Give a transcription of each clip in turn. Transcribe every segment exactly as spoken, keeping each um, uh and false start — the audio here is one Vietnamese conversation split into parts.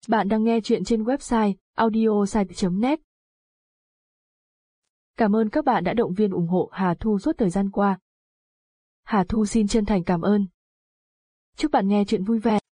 Bạn đang nghe chuyện trên website audiosite chấm net. Cảm ơn các bạn đã động viên ủng hộ Hà Thu suốt thời gian qua. Hà Thu xin chân thành cảm ơn. Chúc bạn nghe chuyện vui vẻ.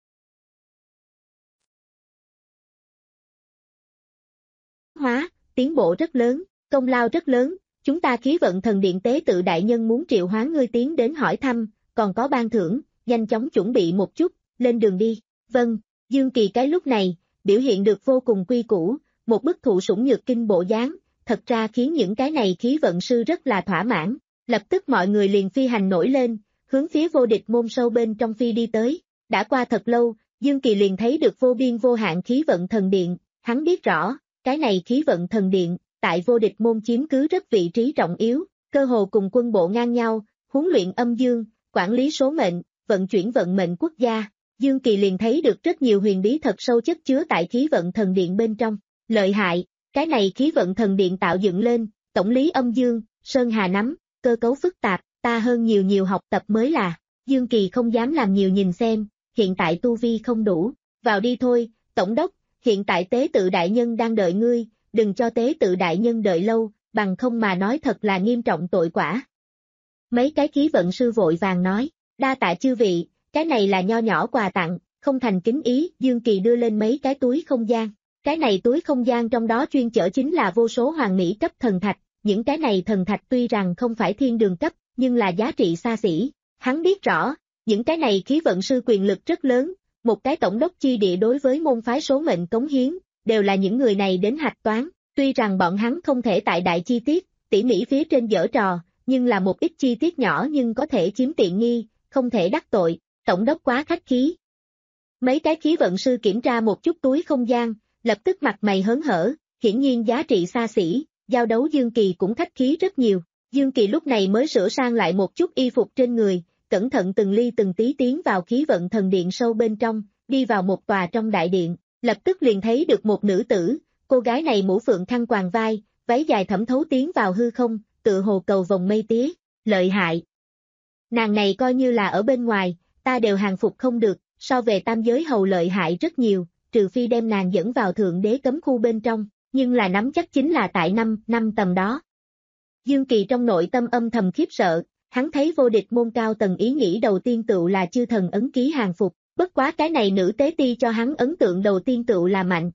Hóa, tiến bộ rất lớn, công lao rất lớn, chúng ta khí vận thần điện tế tự đại nhân muốn triệu hoán ngươi tiến đến hỏi thăm, còn có ban thưởng, nhanh chóng chuẩn bị một chút, lên đường đi. Vâng, Dương Kỳ cái lúc này, biểu hiện được vô cùng quy củ, một bức thụ sủng nhược kinh bộ dáng, thật ra khiến những cái này khí vận sư rất là thỏa mãn, lập tức mọi người liền phi hành nổi lên, hướng phía vô địch môn sâu bên trong phi đi tới, đã qua thật lâu, Dương Kỳ liền thấy được vô biên vô hạn khí vận thần điện, hắn biết rõ, cái này khí vận thần điện, tại vô địch môn chiếm cứ rất vị trí trọng yếu, cơ hồ cùng quân bộ ngang nhau, huấn luyện âm dương, quản lý số mệnh, vận chuyển vận mệnh quốc gia. Dương Kỳ liền thấy được rất nhiều huyền bí thật sâu chất chứa tại khí vận thần điện bên trong. Lợi hại, cái này khí vận thần điện tạo dựng lên, tổng lý âm dương, sơn hà nắm, cơ cấu phức tạp, ta hơn nhiều nhiều học tập mới là. Dương Kỳ không dám làm nhiều nhìn xem, hiện tại tu vi không đủ, vào đi thôi, tổng đốc, hiện tại tế tự đại nhân đang đợi ngươi, đừng cho tế tự đại nhân đợi lâu, bằng không mà nói thật là nghiêm trọng tội quả. Mấy cái khí vận sư vội vàng nói, đa tạ chư vị. Cái này là nho nhỏ quà tặng, không thành kính ý, Dương Kỳ đưa lên mấy cái túi không gian. Cái này túi không gian trong đó chuyên chở chính là vô số hoàng mỹ cấp thần thạch, những cái này thần thạch tuy rằng không phải thiên đường cấp, nhưng là giá trị xa xỉ. Hắn biết rõ, những cái này khí vận sư quyền lực rất lớn, một cái tổng đốc chi địa đối với môn phái số mệnh cống hiến, đều là những người này đến hạch toán, tuy rằng bọn hắn không thể tại đại chi tiết, tỉ mỉ phía trên giở trò, nhưng là một ít chi tiết nhỏ nhưng có thể chiếm tiện nghi, không thể đắc tội. Tổng đốc quá khách khí. Mấy cái khí vận sư kiểm tra một chút túi không gian, lập tức mặt mày hớn hở, hiển nhiên giá trị xa xỉ, giao đấu Dương Kỳ cũng khách khí rất nhiều. Dương Kỳ lúc này mới sửa sang lại một chút y phục trên người, cẩn thận từng ly từng tí tiến vào khí vận thần điện sâu bên trong, đi vào một tòa trong đại điện, lập tức liền thấy được một nữ tử, cô gái này mũ phượng khăn quàng vai, váy dài thẩm thấu tiến vào hư không, tựa hồ cầu vồng mây tía, lợi hại. Nàng này coi như là ở bên ngoài, ta đều hàng phục không được, so về tam giới hầu lợi hại rất nhiều, trừ phi đem nàng dẫn vào thượng đế cấm khu bên trong, nhưng là nắm chắc chính là tại năm, năm tầm đó. Dương Kỳ trong nội tâm âm thầm khiếp sợ, hắn thấy vô địch môn cao tầng ý nghĩ đầu tiên tựu là chư thần ấn ký hàng phục, bất quá cái này nữ tế ti cho hắn ấn tượng đầu tiên tựu là mạnh.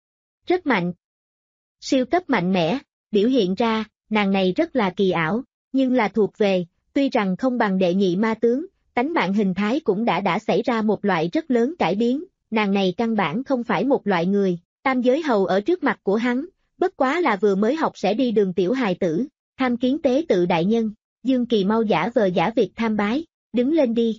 Rất mạnh. Siêu cấp mạnh mẽ, biểu hiện ra, nàng này rất là kỳ ảo, nhưng là thuộc về, tuy rằng không bằng đệ nhị ma tướng, tánh mạng hình thái cũng đã đã xảy ra một loại rất lớn cải biến, nàng này căn bản không phải một loại người, tam giới hầu ở trước mặt của hắn, bất quá là vừa mới học sẽ đi đường tiểu hài tử, tham kiến tế tự đại nhân, Dương Kỳ mau giả vờ giả việc tham bái, đứng lên đi.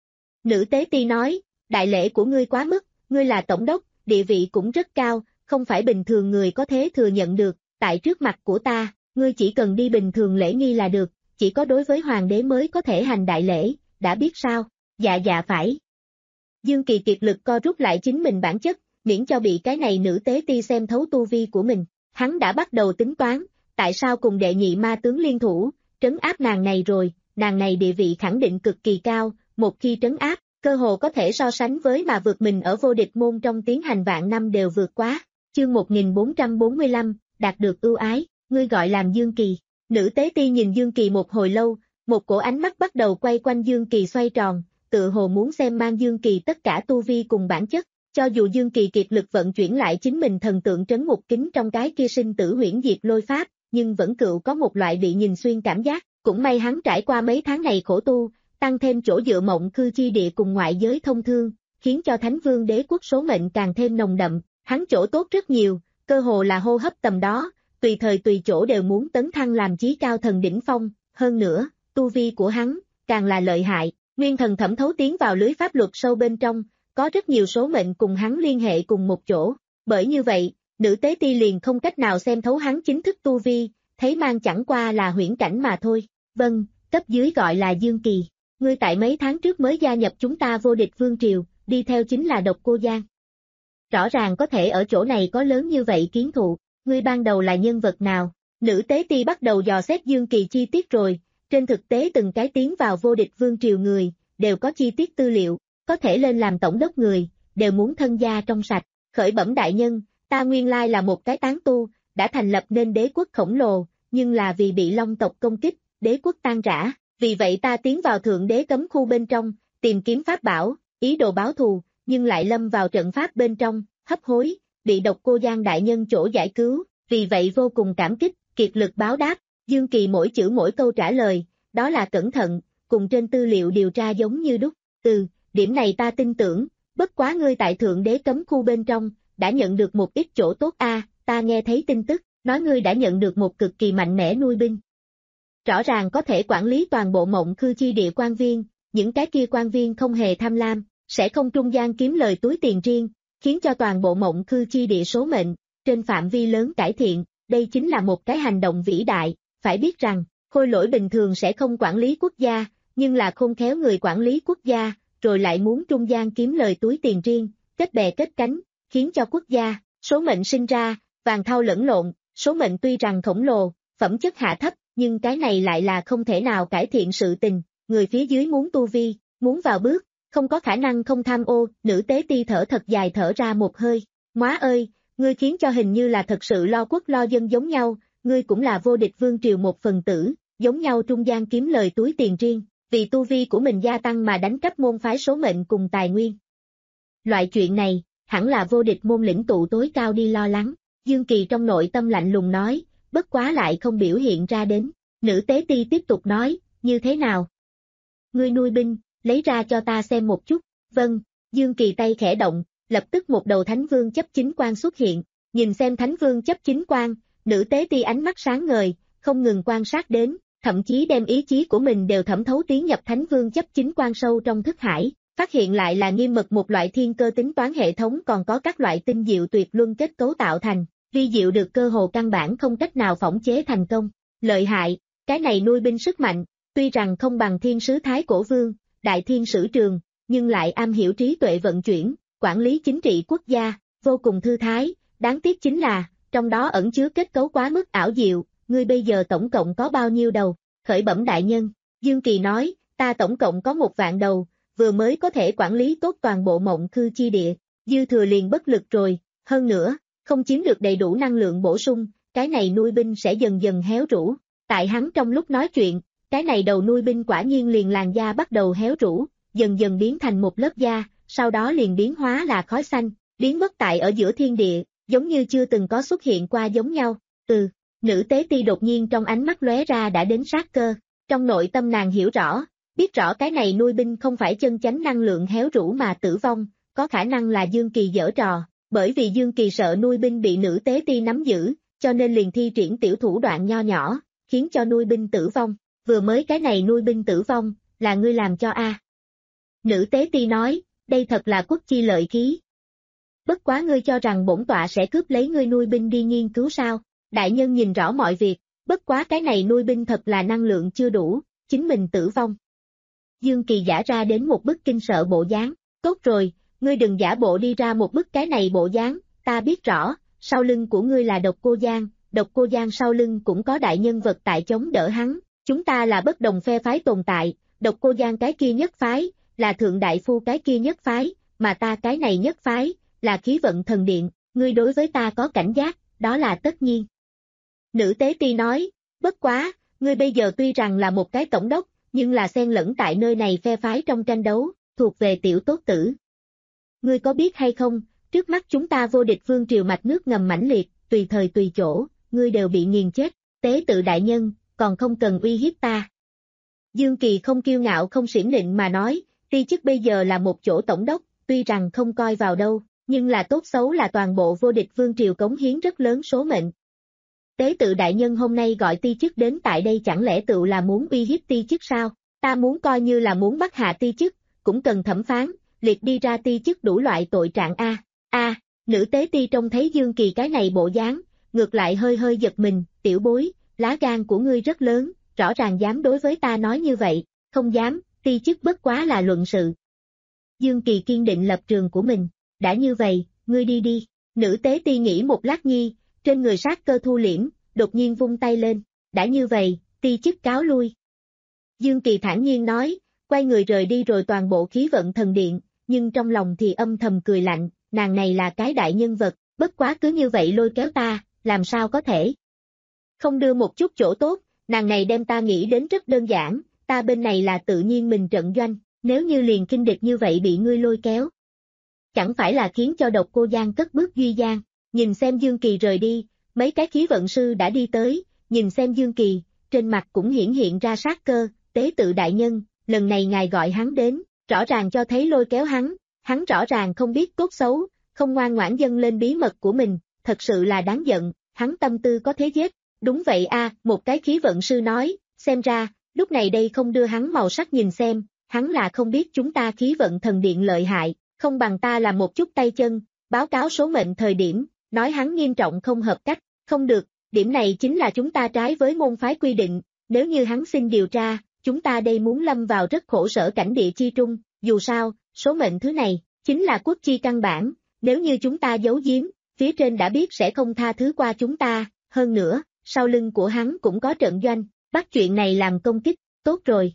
Nữ tế ti nói, đại lễ của ngươi quá mức, ngươi là tổng đốc, địa vị cũng rất cao, không phải bình thường người có thể thừa nhận được, tại trước mặt của ta, ngươi chỉ cần đi bình thường lễ nghi là được, chỉ có đối với hoàng đế mới có thể hành đại lễ. Đã biết sao? Dạ dạ phải. Dương Kỳ kiệt lực co rút lại chính mình bản chất, miễn cho bị cái này nữ tế ti xem thấu tu vi của mình. Hắn đã bắt đầu tính toán, tại sao cùng đệ nhị ma tướng liên thủ, trấn áp nàng này rồi, nàng này địa vị khẳng định cực kỳ cao, một khi trấn áp, cơ hồ có thể so sánh với mà vượt mình ở vô địch môn trong tiến hành vạn năm đều vượt quá. Chương một nghìn bốn trăm bốn mươi lăm, đạt được ưu ái, ngươi gọi làm Dương Kỳ. Nữ tế ti nhìn Dương Kỳ một hồi lâu, một cổ ánh mắt bắt đầu quay quanh Dương Kỳ xoay tròn, tự hồ muốn xem mang Dương Kỳ tất cả tu vi cùng bản chất, cho dù Dương Kỳ kiệt lực vận chuyển lại chính mình thần tượng trấn ngục kính trong cái kia sinh tử huyễn diệt lôi pháp, nhưng vẫn cựu có một loại bị nhìn xuyên cảm giác, cũng may hắn trải qua mấy tháng này khổ tu, tăng thêm chỗ dựa mộng khư chi địa cùng ngoại giới thông thương, khiến cho Thánh Vương đế quốc số mệnh càng thêm nồng đậm, hắn chỗ tốt rất nhiều, cơ hồ là hô hấp tầm đó, tùy thời tùy chỗ đều muốn tấn thăng làm chí cao thần đỉnh phong, hơn nữa. Tu vi của hắn, càng là lợi hại, nguyên thần thẩm thấu tiến vào lưới pháp luật sâu bên trong, có rất nhiều số mệnh cùng hắn liên hệ cùng một chỗ, bởi như vậy, nữ tế ti liền không cách nào xem thấu hắn chính thức tu vi, thấy mang chẳng qua là huyễn cảnh mà thôi. Vâng, cấp dưới gọi là Dương Kỳ, ngươi tại mấy tháng trước mới gia nhập chúng ta vô địch vương triều, đi theo chính là Độc Cô Giang. Rõ ràng có thể ở chỗ này có lớn như vậy kiến thụ, ngươi ban đầu là nhân vật nào? Nữ tế ti bắt đầu dò xét Dương Kỳ chi tiết rồi. Trên thực tế từng cái tiến vào vô địch vương triều người, đều có chi tiết tư liệu, có thể lên làm tổng đốc người, đều muốn thân gia trong sạch, khởi bẩm đại nhân, ta nguyên lai là một cái tán tu, đã thành lập nên đế quốc khổng lồ, nhưng là vì bị Long tộc công kích, đế quốc tan rã, vì vậy ta tiến vào thượng đế cấm khu bên trong, tìm kiếm pháp bảo, ý đồ báo thù, nhưng lại lâm vào trận pháp bên trong, hấp hối, bị Độc Cô Giang đại nhân chỗ giải cứu, vì vậy vô cùng cảm kích, kiệt lực báo đáp. Dương Kỳ mỗi chữ mỗi câu trả lời, đó là cẩn thận, cùng trên tư liệu điều tra giống như đúc. Ừ, điểm này ta tin tưởng, bất quá ngươi tại thượng đế cấm khu bên trong, đã nhận được một ít chỗ tốt a, à, ta nghe thấy tin tức, nói ngươi đã nhận được một cực kỳ mạnh mẽ nuôi binh. Rõ ràng có thể quản lý toàn bộ Mộng Khư chi địa quan viên, những cái kia quan viên không hề tham lam, sẽ không trung gian kiếm lời túi tiền riêng, khiến cho toàn bộ Mộng Khư chi địa số mệnh, trên phạm vi lớn cải thiện, đây chính là một cái hành động vĩ đại, phải biết rằng, khôi lỗi bình thường sẽ không quản lý quốc gia, nhưng là khôn khéo người quản lý quốc gia, rồi lại muốn trung gian kiếm lời túi tiền riêng, kết bè kết cánh, khiến cho quốc gia, số mệnh sinh ra, vàng thau lẫn lộn, số mệnh tuy rằng khổng lồ, phẩm chất hạ thấp, nhưng cái này lại là không thể nào cải thiện sự tình, người phía dưới muốn tu vi, muốn vào bước, không có khả năng không tham ô, nữ tế ti thở thật dài thở ra một hơi, móa ơi, ngươi khiến cho hình như là thật sự lo quốc lo dân giống nhau, ngươi cũng là vô địch vương triều một phần tử, giống nhau trung gian kiếm lời túi tiền riêng, vì tu vi của mình gia tăng mà đánh cắp môn phái số mệnh cùng tài nguyên. Loại chuyện này, hẳn là vô địch môn lĩnh tụ tối cao đi lo lắng, Dương Kỳ trong nội tâm lạnh lùng nói, bất quá lại không biểu hiện ra đến, nữ tế ti tiếp tục nói, như thế nào? Ngươi nuôi binh, lấy ra cho ta xem một chút, vâng, Dương Kỳ tay khẽ động, lập tức một đầu thánh vương chấp chính quan xuất hiện, nhìn xem thánh vương chấp chính quan, nữ tế ti ánh mắt sáng ngời, không ngừng quan sát đến, thậm chí đem ý chí của mình đều thẩm thấu tiến nhập thánh vương chấp chính quan sâu trong thức hải, phát hiện lại là nghiêm mật một loại thiên cơ tính toán hệ thống còn có các loại tinh diệu tuyệt luân kết cấu tạo thành, vi diệu được cơ hồ căn bản không cách nào phỏng chế thành công, lợi hại, cái này nuôi binh sức mạnh, tuy rằng không bằng thiên sứ thái cổ vương, đại thiên sử trường, nhưng lại am hiểu trí tuệ vận chuyển, quản lý chính trị quốc gia, vô cùng thư thái, đáng tiếc chính là, trong đó ẩn chứa kết cấu quá mức ảo diệu, ngươi bây giờ tổng cộng có bao nhiêu đầu, khởi bẩm đại nhân, Dương Kỳ nói, ta tổng cộng có một vạn đầu, vừa mới có thể quản lý tốt toàn bộ Mộng Khư chi địa, dư thừa liền bất lực rồi, hơn nữa, không chiếm được đầy đủ năng lượng bổ sung, cái này nuôi binh sẽ dần dần héo rũ, tại hắn trong lúc nói chuyện, cái này đầu nuôi binh quả nhiên liền làn da bắt đầu héo rũ, dần dần biến thành một lớp da, sau đó liền biến hóa là khói xanh, biến mất tại ở giữa thiên địa, giống như chưa từng có xuất hiện qua giống nhau, ừ, nữ tế ti đột nhiên trong ánh mắt lóe ra đã đến sát cơ, trong nội tâm nàng hiểu rõ, biết rõ cái này nuôi binh không phải chân chánh năng lượng héo rũ mà tử vong, có khả năng là Dương Kỳ giở trò, bởi vì Dương Kỳ sợ nuôi binh bị nữ tế ti nắm giữ, cho nên liền thi triển tiểu thủ đoạn nho nhỏ, khiến cho nuôi binh tử vong, vừa mới cái này nuôi binh tử vong, là ngươi làm cho a. À. Nữ tế ti nói, đây thật là quốc chi lợi khí. Bất quá ngươi cho rằng bổn tọa sẽ cướp lấy ngươi nuôi binh đi nghiên cứu sao, đại nhân nhìn rõ mọi việc, bất quá cái này nuôi binh thật là năng lượng chưa đủ, chính mình tử vong. Dương Kỳ giả ra đến một bức kinh sợ bộ dáng, tốt rồi, ngươi đừng giả bộ đi ra một bức cái này bộ dáng, ta biết rõ, sau lưng của ngươi là Độc Cô Giang, Độc Cô Giang sau lưng cũng có đại nhân vật tại chống đỡ hắn, chúng ta là bất đồng phe phái tồn tại, Độc Cô Giang cái kia nhất phái, là Thượng Đại Phu cái kia nhất phái, mà ta cái này nhất phái, là Khí Vận Thần Điện, ngươi đối với ta có cảnh giác, đó là tất nhiên. Nữ tế ti nói, bất quá, ngươi bây giờ tuy rằng là một cái tổng đốc, nhưng là xen lẫn tại nơi này phe phái trong tranh đấu, thuộc về tiểu tốt tử. Ngươi có biết hay không, trước mắt chúng ta vô địch vương triều mạch nước ngầm mãnh liệt, tùy thời tùy chỗ, ngươi đều bị nghiền chết, tế tự đại nhân, còn không cần uy hiếp ta. Dương Kỳ không kiêu ngạo không xiển nịnh mà nói, ti chức bây giờ là một chỗ tổng đốc, tuy rằng không coi vào đâu, nhưng là tốt xấu là toàn bộ vô địch vương triều cống hiến rất lớn số mệnh. Tế tự đại nhân hôm nay gọi ti chức đến tại đây chẳng lẽ tự là muốn uy hiếp ti chức sao, ta muốn coi như là muốn bắt hạ ti chức, cũng cần thẩm phán, liệt đi ra ti chức đủ loại tội trạng a. A, nữ tế ti trông thấy Dương Kỳ cái này bộ dáng, ngược lại hơi hơi giật mình, tiểu bối, lá gan của ngươi rất lớn, rõ ràng dám đối với ta nói như vậy, không dám, ti chức bất quá là luận sự. Dương Kỳ kiên định lập trường của mình, đã như vậy, ngươi đi đi, nữ tế ti nghĩ một lát nhi, trên người sát cơ thu liễm, đột nhiên vung tay lên, đã như vậy, ti chức cáo lui. Dương Kỳ thản nhiên nói, quay người rời đi rồi toàn bộ Khí Vận Thần Điện, nhưng trong lòng thì âm thầm cười lạnh, nàng này là cái đại nhân vật, bất quá cứ như vậy lôi kéo ta, làm sao có thể không đưa một chút chỗ tốt, nàng này đem ta nghĩ đến rất đơn giản, ta bên này là tự nhiên mình trận doanh, nếu như liền kinh địch như vậy bị ngươi lôi kéo. Chẳng phải là khiến cho Độc Cô Giang cất bước Duy Giang, nhìn xem Dương Kỳ rời đi, mấy cái khí vận sư đã đi tới, nhìn xem Dương Kỳ, trên mặt cũng hiển hiện ra sát cơ, tế tự đại nhân, lần này ngài gọi hắn đến, rõ ràng cho thấy lôi kéo hắn, hắn rõ ràng không biết cốt xấu, không ngoan ngoãn dâng lên bí mật của mình, thật sự là đáng giận, hắn tâm tư có thế giết. Đúng vậy a, một cái khí vận sư nói, xem ra, lúc này đây không đưa hắn màu sắc nhìn xem, hắn là không biết chúng ta khí vận thần điện lợi hại, không bằng ta làm một chút tay chân, báo cáo số mệnh thời điểm, nói hắn nghiêm trọng không hợp cách, không được, điểm này chính là chúng ta trái với môn phái quy định, nếu như hắn xin điều tra, chúng ta đây muốn lâm vào rất khổ sở cảnh địa chi trung, dù sao, số mệnh thứ này, chính là quốc chi căn bản, nếu như chúng ta giấu giếm, phía trên đã biết sẽ không tha thứ qua chúng ta, hơn nữa, sau lưng của hắn cũng có trận doanh, bắt chuyện này làm công kích, tốt rồi.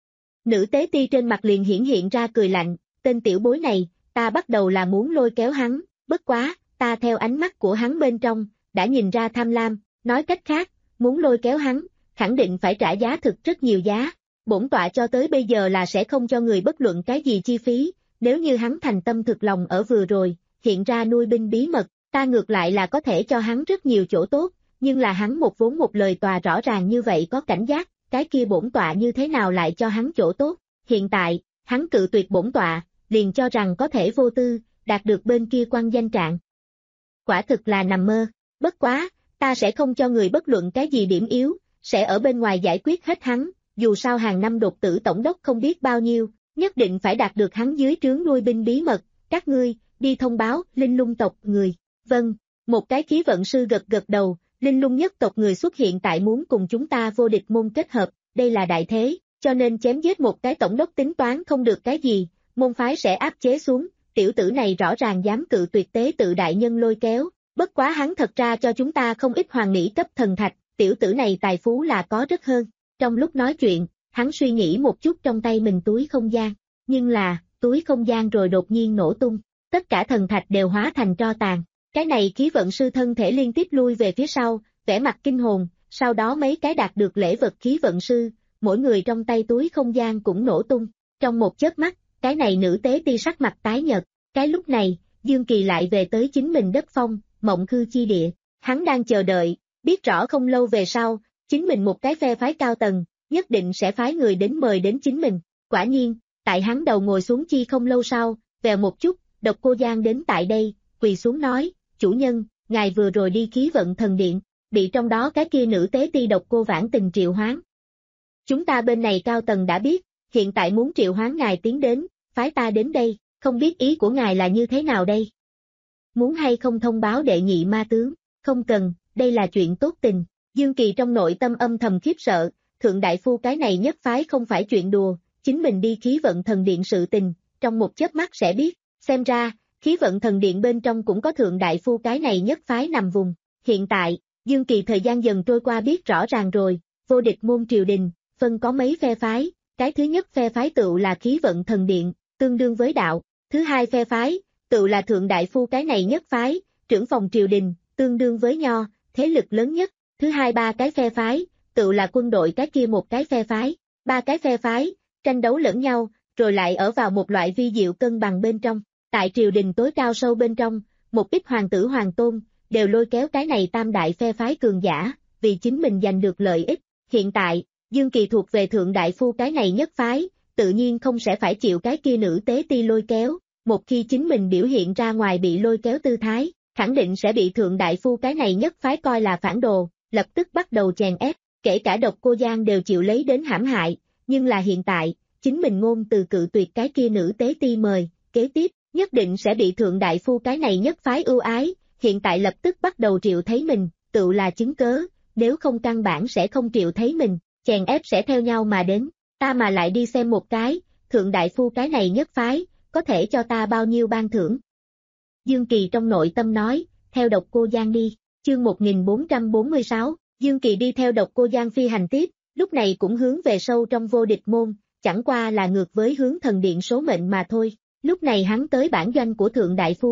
Nữ tế ti trên mặt liền hiển hiện ra cười lạnh, tên tiểu bối này, ta bắt đầu là muốn lôi kéo hắn, bất quá, ta theo ánh mắt của hắn bên trong, đã nhìn ra tham lam, nói cách khác, muốn lôi kéo hắn, khẳng định phải trả giá thực rất nhiều giá, bổn tọa cho tới bây giờ là sẽ không cho người bất luận cái gì chi phí, nếu như hắn thành tâm thực lòng ở vừa rồi, hiện ra nuôi binh bí mật, ta ngược lại là có thể cho hắn rất nhiều chỗ tốt, nhưng là hắn một vốn một lời tòa rõ ràng như vậy có cảnh giác, cái kia bổn tọa như thế nào lại cho hắn chỗ tốt, hiện tại, hắn cự tuyệt bổn tọa, liền cho rằng có thể vô tư, đạt được bên kia quan danh trạng. Quả thực là nằm mơ, bất quá, ta sẽ không cho người bất luận cái gì điểm yếu, sẽ ở bên ngoài giải quyết hết hắn, dù sao hàng năm đột tử tổng đốc không biết bao nhiêu, nhất định phải đạt được hắn dưới trướng nuôi binh bí mật, các ngươi, đi thông báo, linh lung tộc, người, vâng, một cái khí vận sư gật gật đầu, linh lung nhất tộc người xuất hiện tại muốn cùng chúng ta vô địch môn kết hợp, đây là đại thế, cho nên chém giết một cái tổng đốc tính toán không được cái gì, môn phái sẽ áp chế xuống, tiểu tử này rõ ràng dám cự tuyệt tế tự đại nhân lôi kéo, bất quá hắn thật ra cho chúng ta không ít hoàng mỹ cấp thần thạch, tiểu tử này tài phú là có rất hơn, trong lúc nói chuyện, hắn suy nghĩ một chút trong tay mình túi không gian, nhưng là, túi không gian rồi đột nhiên nổ tung, tất cả thần thạch đều hóa thành tro tàn. Cái này khí vận sư thân thể liên tiếp lui về phía sau, vẻ mặt kinh hồn, sau đó mấy cái đạt được lễ vật khí vận sư, mỗi người trong tay túi không gian cũng nổ tung. Trong một chớp mắt, cái này nữ tế ti sắc mặt tái nhợt, cái lúc này, Dương Kỳ lại về tới chính mình đất phong, mộng khư chi địa. Hắn đang chờ đợi, biết rõ không lâu về sau, chính mình một cái phe phái cao tầng, nhất định sẽ phái người đến mời đến chính mình. Quả nhiên, tại hắn đầu ngồi xuống chi không lâu sau, vèo một chút, Độc Cô Giang đến tại đây, quỳ xuống nói, chủ nhân, ngài vừa rồi đi khí vận thần điện, bị trong đó cái kia nữ tế ti Độc Cô Vãn Tình triệu hoán. Chúng ta bên này cao tầng đã biết, hiện tại muốn triệu hoán ngài tiến đến, phái ta đến đây, không biết ý của ngài là như thế nào đây? Muốn hay không thông báo đệ nhị ma tướng, không cần, đây là chuyện tốt tình. Dương Kỳ trong nội tâm âm thầm khiếp sợ, thượng đại phu cái này nhất phái không phải chuyện đùa, chính mình đi khí vận thần điện sự tình, trong một chớp mắt sẽ biết, xem ra, khí vận thần điện bên trong cũng có thượng đại phu cái này nhất phái nằm vùng. Hiện tại, Dương Kỳ thời gian dần trôi qua biết rõ ràng rồi, vô địch môn triều đình, phân có mấy phe phái, cái thứ nhất phe phái tựu là khí vận thần điện, tương đương với đạo, thứ hai phe phái, tựu là thượng đại phu cái này nhất phái, trưởng phòng triều đình, tương đương với nho, thế lực lớn nhất, thứ hai ba cái phe phái, tựu là quân đội cái kia một cái phe phái, ba cái phe phái, tranh đấu lẫn nhau, rồi lại ở vào một loại vi diệu cân bằng bên trong. Tại triều đình tối cao sâu bên trong, một ít hoàng tử hoàng tôn, đều lôi kéo cái này tam đại phe phái cường giả, vì chính mình giành được lợi ích. Hiện tại, Dương Kỳ thuộc về thượng đại phu cái này nhất phái, tự nhiên không sẽ phải chịu cái kia nữ tế ti lôi kéo, một khi chính mình biểu hiện ra ngoài bị lôi kéo tư thái, khẳng định sẽ bị thượng đại phu cái này nhất phái coi là phản đồ, lập tức bắt đầu chèn ép, kể cả Độc Cô Giang đều chịu lấy đến hãm hại, nhưng là hiện tại, chính mình ngôn từ cự tuyệt cái kia nữ tế ti mời, kế tiếp, nhất định sẽ bị thượng đại phu cái này nhất phái ưu ái, hiện tại lập tức bắt đầu triệu thấy mình, tự là chứng cớ, nếu không căn bản sẽ không triệu thấy mình, chèn ép sẽ theo nhau mà đến, ta mà lại đi xem một cái, thượng đại phu cái này nhất phái, có thể cho ta bao nhiêu ban thưởng. Dương Kỳ trong nội tâm nói, theo Độc Cô Giang đi, chương một nghìn bốn trăm bốn mươi sáu, Dương Kỳ đi theo Độc Cô Giang phi hành tiếp, lúc này cũng hướng về sâu trong vô địch môn, chẳng qua là ngược với hướng thần điện số mệnh mà thôi. Lúc này hắn tới bản doanh của thượng đại phu,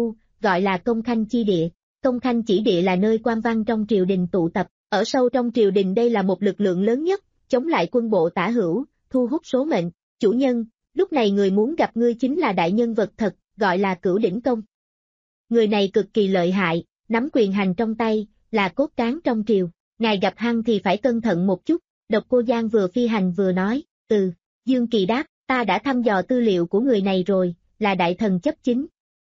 gọi là Công Khanh Chi Địa. Công Khanh Chỉ Địa là nơi quan văn trong triều đình tụ tập, ở sâu trong triều đình đây là một lực lượng lớn nhất, chống lại quân bộ tả hữu, thu hút số mệnh. Chủ nhân, lúc này người muốn gặp ngươi chính là đại nhân vật thật, gọi là Cửu Đỉnh Công. Người này cực kỳ lợi hại, nắm quyền hành trong tay, là cốt cán trong triều. Ngài gặp hắn thì phải cẩn thận một chút. Độc Cô Giang vừa phi hành vừa nói, từ, Dương Kỳ đáp, ta đã thăm dò tư liệu của người này rồi, là đại thần chấp chính.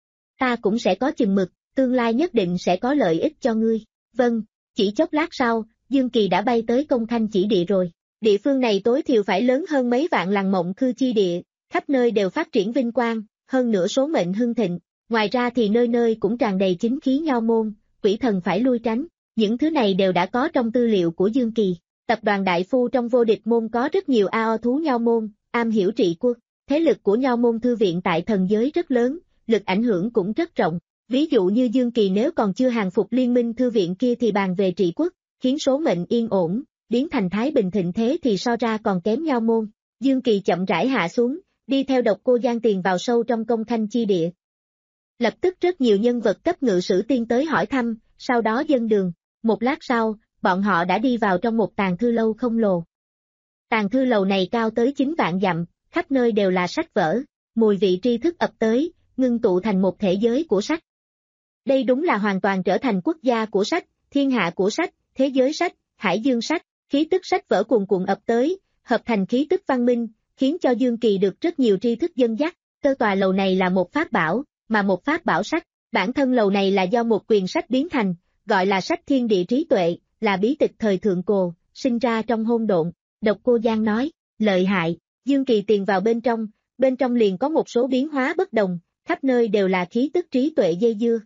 Ta cũng sẽ có chừng mực, tương lai nhất định sẽ có lợi ích cho ngươi. Vâng, chỉ chốc lát sau, Dương Kỳ đã bay tới Công Khanh Chỉ Địa rồi. Địa phương này tối thiểu phải lớn hơn mấy vạn làng Mộng Khư Chi Địa, khắp nơi đều phát triển vinh quang, hơn nữa số mệnh hưng thịnh. Ngoài ra thì nơi nơi cũng tràn đầy chính khí nho môn, quỷ thần phải lui tránh. Những thứ này đều đã có trong tư liệu của Dương Kỳ. Tập đoàn đại phu trong Vô Địch môn có rất nhiều ao thú nho môn, am hiểu trị quốc. Thế lực của nho môn thư viện tại thần giới rất lớn, lực ảnh hưởng cũng rất rộng. Ví dụ như Dương Kỳ nếu còn chưa hàng phục liên minh thư viện kia thì bàn về trị quốc, khiến số mệnh yên ổn, biến thành thái bình thịnh thế thì so ra còn kém nho môn. Dương Kỳ chậm rãi hạ xuống, đi theo Độc Cô Giang tiền vào sâu trong Công Khanh Chi Địa. Lập tức rất nhiều nhân vật cấp ngự sử tiên tới hỏi thăm, sau đó dâng đường. Một lát sau, bọn họ đã đi vào trong một tàng thư lâu khổng lồ. Tàng thư lầu này cao tới chín vạn dặm, khắp nơi đều là sách vở, mùi vị tri thức ập tới, ngưng tụ thành một thể giới của sách. Đây đúng là hoàn toàn trở thành quốc gia của sách, thiên hạ của sách, thế giới sách, hải dương sách, khí tức sách vở cuồn cuộn ập tới, hợp thành khí tức văn minh, khiến cho Dương Kỳ được rất nhiều tri thức dẫn dắt. Cơ tòa lầu này là một pháp bảo, mà một pháp bảo sách, bản thân lầu này là do một quyền sách biến thành, gọi là sách thiên địa trí tuệ, là bí tịch thời thượng cổ, sinh ra trong hỗn độn. Độc Cô Giang nói, lợi hại. Dương Kỳ tiền vào bên trong, bên trong liền có một số biến hóa bất đồng, khắp nơi đều là khí tức trí tuệ dây dưa.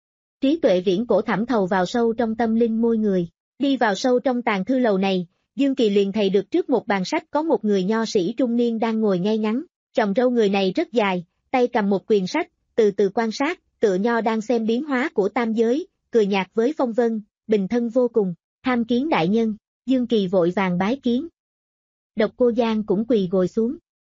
Trí tuệ viễn cổ thẳm thầu vào sâu trong tâm linh môi người. Đi vào sâu trong tàng thư lầu này, Dương Kỳ liền thấy được trước một bàn sách có một người nho sĩ trung niên đang ngồi ngay ngắn, chòm râu người này rất dài, tay cầm một quyển sách, từ từ quan sát, tựa nho đang xem biến hóa của tam giới, cười nhạt với phong vân, bình thân vô cùng. Tham kiến đại nhân. Dương Kỳ vội vàng bái kiến. Độc Cô Giang cũng quỳ gồi xuống.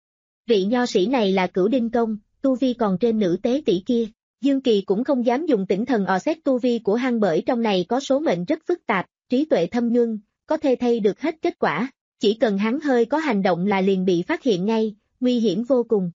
Vị nho sĩ này là Cửu Đinh Công, tu vi còn trên nữ tế tỷ kia. Dương Kỳ cũng không dám dùng tinh thần ò xét tu vi của hắn bởi trong này có số mệnh rất phức tạp, trí tuệ thâm nhuần, có thể thay được hết kết quả. Chỉ cần hắn hơi có hành động là liền bị phát hiện ngay, nguy hiểm vô cùng.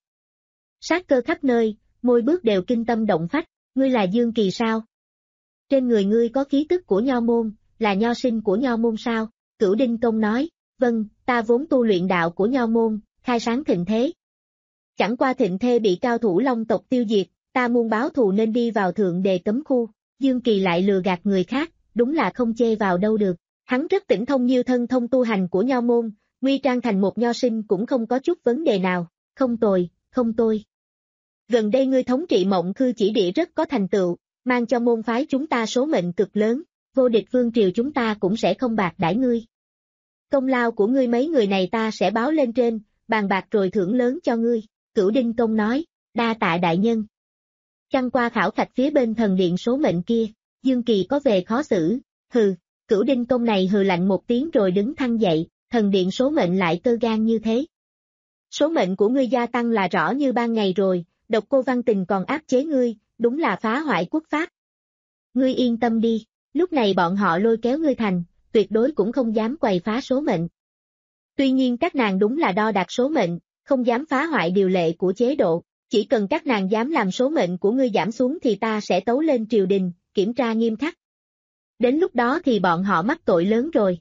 Sát cơ khắp nơi, môi bước đều kinh tâm động phách. Ngươi là Dương Kỳ sao? Trên người ngươi có khí tức của nho môn, là nho sinh của nho môn sao? Cửu Đinh Công nói, vâng, ta vốn tu luyện đạo của nho môn, khai sáng thịnh thế. Chẳng qua thịnh thế bị cao thủ Long tộc tiêu diệt, ta muốn báo thù nên đi vào thượng đề cấm khu. Dương Kỳ lại lừa gạt người khác, đúng là không chê vào đâu được. Hắn rất tỉnh thông như thân thông tu hành của nho môn, nguy trang thành một nho sinh cũng không có chút vấn đề nào. Không tồi, không tôi. Gần đây ngươi thống trị Mộng Khư Chỉ Địa rất có thành tựu, mang cho môn phái chúng ta số mệnh cực lớn, Vô Địch vương triều chúng ta cũng sẽ không bạc đãi ngươi. Công lao của ngươi mấy người này ta sẽ báo lên trên, bàn bạc rồi thưởng lớn cho ngươi. Cửu Đinh Công nói, đa tạ đại nhân. Chăng qua khảo thạch phía bên thần điện số mệnh kia, Dương Kỳ có về khó xử, hừ. Cửu Đinh Công này hừ lạnh một tiếng rồi đứng thăng dậy, thần điện số mệnh lại cơ gan như thế. Số mệnh của ngươi gia tăng là rõ như ban ngày rồi, Độc Cô Văn Tình còn áp chế ngươi, đúng là phá hoại quốc pháp. Ngươi yên tâm đi, lúc này bọn họ lôi kéo ngươi thành, tuyệt đối cũng không dám quầy phá số mệnh. Tuy nhiên các nàng đúng là đo đạc số mệnh, không dám phá hoại điều lệ của chế độ, chỉ cần các nàng dám làm số mệnh của ngươi giảm xuống thì ta sẽ tấu lên triều đình, kiểm tra nghiêm khắc. Đến lúc đó thì bọn họ mắc tội lớn rồi.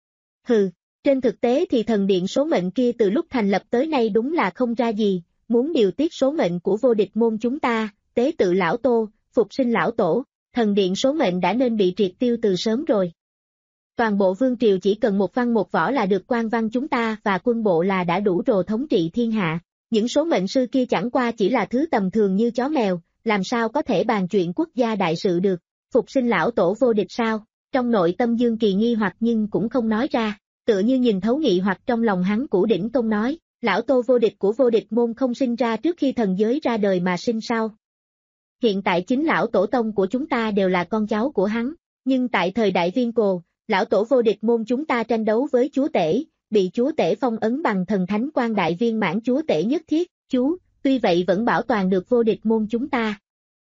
Hừ, trên thực tế thì thần điện số mệnh kia từ lúc thành lập tới nay đúng là không ra gì, muốn điều tiết số mệnh của Vô Địch môn chúng ta, tế tự lão Tô, phục sinh lão tổ, thần điện số mệnh đã nên bị triệt tiêu từ sớm rồi. Toàn bộ vương triều chỉ cần một văn một võ là được quan văn chúng ta và quân bộ là đã đủ rồi thống trị thiên hạ. Những số mệnh sư kia chẳng qua chỉ là thứ tầm thường như chó mèo, làm sao có thể bàn chuyện quốc gia đại sự được. Phục sinh lão tổ Vô Địch sao? Trong nội tâm Dương Kỳ nghi hoặc nhưng cũng không nói ra, tựa như nhìn thấu nghị hoặc trong lòng hắn. Cửu Đỉnh Công nói, lão Tô Vô Địch của Vô Địch môn không sinh ra trước khi thần giới ra đời mà sinh sao? Hiện tại chính lão tổ tông của chúng ta đều là con cháu của hắn, nhưng tại thời đại Viên Cổ, lão tổ Vô Địch môn chúng ta tranh đấu với chúa tể, bị chúa tể phong ấn bằng thần thánh quan đại viên mãn chúa tể nhất thiết, chú, tuy vậy vẫn bảo toàn được Vô Địch môn chúng ta.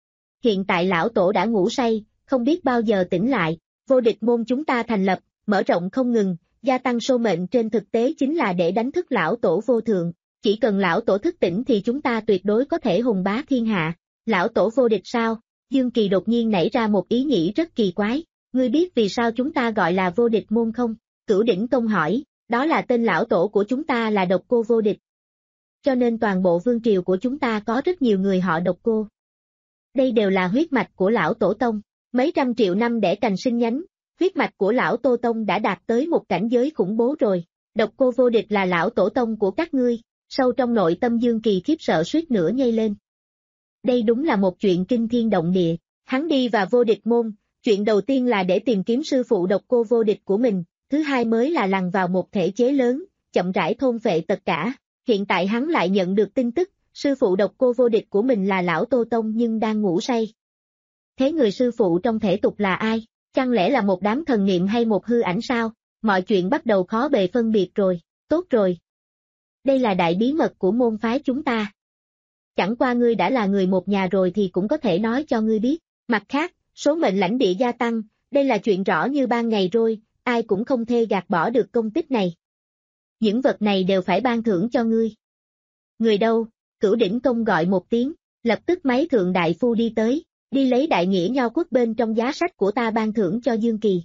Hiện tại lão tổ đã ngủ say, không biết bao giờ tỉnh lại, vô địch môn chúng ta thành lập, mở rộng không ngừng, gia tăng số mệnh trên thực tế chính là để đánh thức lão tổ vô thượng, chỉ cần lão tổ thức tỉnh thì chúng ta tuyệt đối có thể hùng bá thiên hạ. Lão tổ vô địch sao? Dương Kỳ đột nhiên nảy ra một ý nghĩ rất kỳ quái, ngươi biết vì sao chúng ta gọi là vô địch môn không? Cửu Đỉnh Tông hỏi, đó là tên lão tổ của chúng ta là Độc Cô Vô Địch. Cho nên toàn bộ vương triều của chúng ta có rất nhiều người họ Độc Cô. Đây đều là huyết mạch của lão tổ tông, mấy trăm triệu năm đẻ cành sinh nhánh, huyết mạch của lão tổ tông đã đạt tới một cảnh giới khủng bố rồi. Độc Cô Vô Địch là lão tổ tông của các ngươi, sâu trong nội tâm Dương Kỳ khiếp sợ suýt nữa nhây lên. Đây đúng là một chuyện kinh thiên động địa, hắn đi vào vô địch môn, chuyện đầu tiên là để tìm kiếm sư phụ Độc Cô Vô Địch của mình, thứ hai mới là lằn vào một thể chế lớn, chậm rãi thôn phệ tất cả. Hiện tại hắn lại nhận được tin tức, sư phụ Độc Cô Vô Địch của mình là lão Tô Tông nhưng đang ngủ say. Thế người sư phụ trong thể tục là ai? Chẳng lẽ là một đám thần niệm hay một hư ảnh sao? Mọi chuyện bắt đầu khó bề phân biệt rồi, tốt rồi. Đây là đại bí mật của môn phái chúng ta. Chẳng qua ngươi đã là người một nhà rồi thì cũng có thể nói cho ngươi biết. Mặt khác, số mệnh lãnh địa gia tăng, đây là chuyện rõ như ban ngày rồi, ai cũng không thể gạt bỏ được công tích này. Những vật này đều phải ban thưởng cho ngươi. Người đâu? Cửu Đỉnh Công gọi một tiếng, lập tức mấy thượng đại phu đi tới, đi lấy đại nghĩa nho quốc bên trong giá sách của ta ban thưởng cho Dương Kỳ.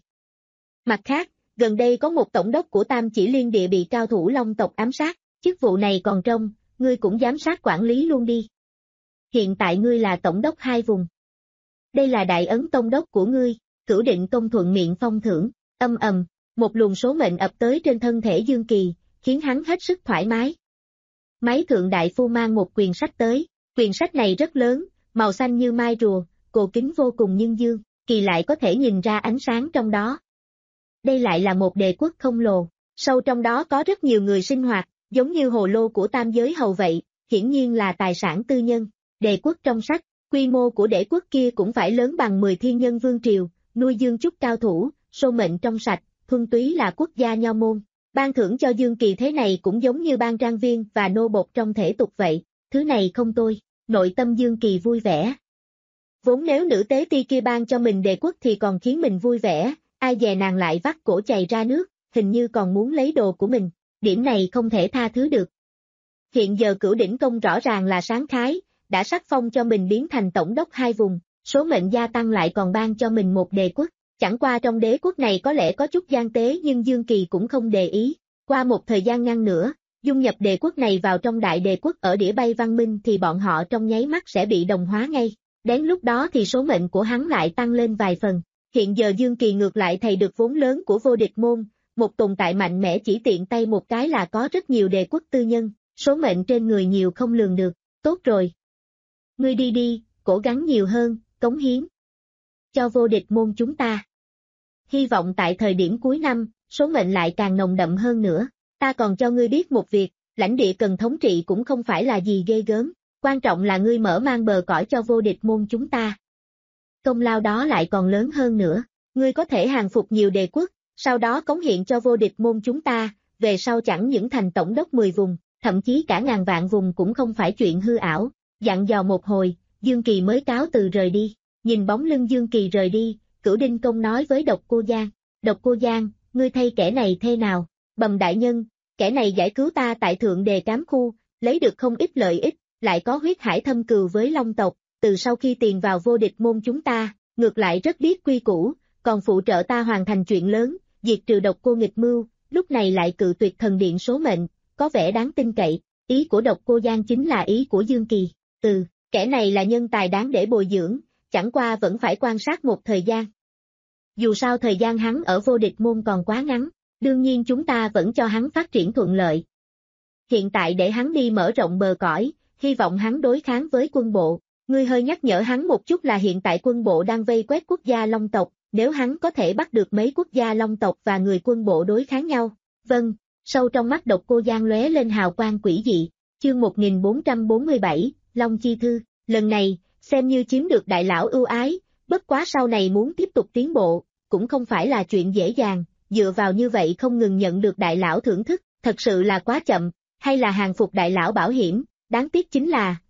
Mặt khác, gần đây có một tổng đốc của Tam Chỉ Liên Địa bị cao thủ Long tộc ám sát, chức vụ này còn trông, ngươi cũng giám sát quản lý luôn đi. Hiện tại ngươi là tổng đốc hai vùng. Đây là đại ấn tông đốc của ngươi, Cửu Định Công thuận miệng phong thưởng, âm ầm, một luồng số mệnh ập tới trên thân thể Dương Kỳ, khiến hắn hết sức thoải mái. Mấy thượng đại phu mang một quyển sách tới, quyển sách này rất lớn, màu xanh như mai rùa, cổ kính vô cùng nhưng Dương Kỳ lại có thể nhìn ra ánh sáng trong đó. Đây lại là một đề quốc không lồ, sâu trong đó có rất nhiều người sinh hoạt, giống như hồ lô của tam giới hầu vậy, hiển nhiên là tài sản tư nhân. Đề quốc trong sách, quy mô của đế quốc kia cũng phải lớn bằng mười thiên nhân vương triều, nuôi Dương Chúc cao thủ, số mệnh trong sạch, thuần túy là quốc gia nho môn. Ban thưởng cho Dương Kỳ thế này cũng giống như ban trang viên và nô bộc trong thể tục vậy, thứ này không tôi, nội tâm Dương Kỳ vui vẻ. Vốn nếu nữ tế ti kia ban cho mình đề quốc thì còn khiến mình vui vẻ, ai dè nàng lại vắt cổ chày ra nước, hình như còn muốn lấy đồ của mình, điểm này không thể tha thứ được. Hiện giờ Cửu Đỉnh Công rõ ràng là sáng khái, đã sắc phong cho mình biến thành tổng đốc hai vùng, số mệnh gia tăng lại còn ban cho mình một đề quốc. Chẳng qua trong đế quốc này có lẽ có chút gian tế nhưng Dương Kỳ cũng không để ý. Qua một thời gian ngắn nữa, dung nhập đề quốc này vào trong đại đề quốc ở đĩa bay văn minh thì bọn họ trong nháy mắt sẽ bị đồng hóa ngay. Đến lúc đó thì số mệnh của hắn lại tăng lên vài phần. Hiện giờ Dương Kỳ ngược lại thầy được vốn lớn của vô địch môn, một tồn tại mạnh mẽ chỉ tiện tay một cái là có rất nhiều đề quốc tư nhân, số mệnh trên người nhiều không lường được. Tốt rồi. Ngươi đi đi, cố gắng nhiều hơn, cống hiến cho vô địch môn chúng ta. Hy vọng tại thời điểm cuối năm, số mệnh lại càng nồng đậm hơn nữa. Ta còn cho ngươi biết một việc, lãnh địa cần thống trị cũng không phải là gì ghê gớm, quan trọng là ngươi mở mang bờ cõi cho vô địch môn chúng ta. Công lao đó lại còn lớn hơn nữa, ngươi có thể hàng phục nhiều đề quốc, sau đó cống hiến cho vô địch môn chúng ta, về sau chẳng những thành tổng đốc mười vùng, thậm chí cả ngàn vạn vùng cũng không phải chuyện hư ảo. Dặn dò một hồi, Dương Kỳ mới cáo từ rời đi, nhìn bóng lưng Dương Kỳ rời đi. Cửu Đinh Công nói với Độc Cô Giang, Độc Cô Giang, ngươi thay kẻ này thế nào? Bẩm đại nhân, kẻ này giải cứu ta tại thượng đề cám khu, lấy được không ít lợi ích, lại có huyết hải thâm cừu với Long tộc, từ sau khi tiền vào vô địch môn chúng ta, ngược lại rất biết quy củ, còn phụ trợ ta hoàn thành chuyện lớn, diệt trừ Độc Cô nghịch mưu, lúc này lại cự tuyệt thần điện số mệnh, có vẻ đáng tin cậy. Ý của Độc Cô Giang chính là ý của Dương Kỳ, từ, kẻ này là nhân tài đáng để bồi dưỡng, chẳng qua vẫn phải quan sát một thời gian. Dù sao thời gian hắn ở vô địch môn còn quá ngắn, đương nhiên chúng ta vẫn cho hắn phát triển thuận lợi. Hiện tại để hắn đi mở rộng bờ cõi, hy vọng hắn đối kháng với quân bộ. Ngươi hơi nhắc nhở hắn một chút là hiện tại quân bộ đang vây quét quốc gia Long tộc, nếu hắn có thể bắt được mấy quốc gia Long tộc và người quân bộ đối kháng nhau. Vâng, sâu trong mắt Độc Cô Giang lóe lên hào quang quỷ dị. Chương một nghìn bốn trăm bốn mươi bảy, Long Chi Thư, lần này, xem như chiếm được đại lão ưu ái, bất quá sau này muốn tiếp tục tiến bộ, cũng không phải là chuyện dễ dàng, dựa vào như vậy không ngừng nhận được đại lão thưởng thức, thật sự là quá chậm, hay là hàng phục đại lão bảo hiểm, đáng tiếc chính là,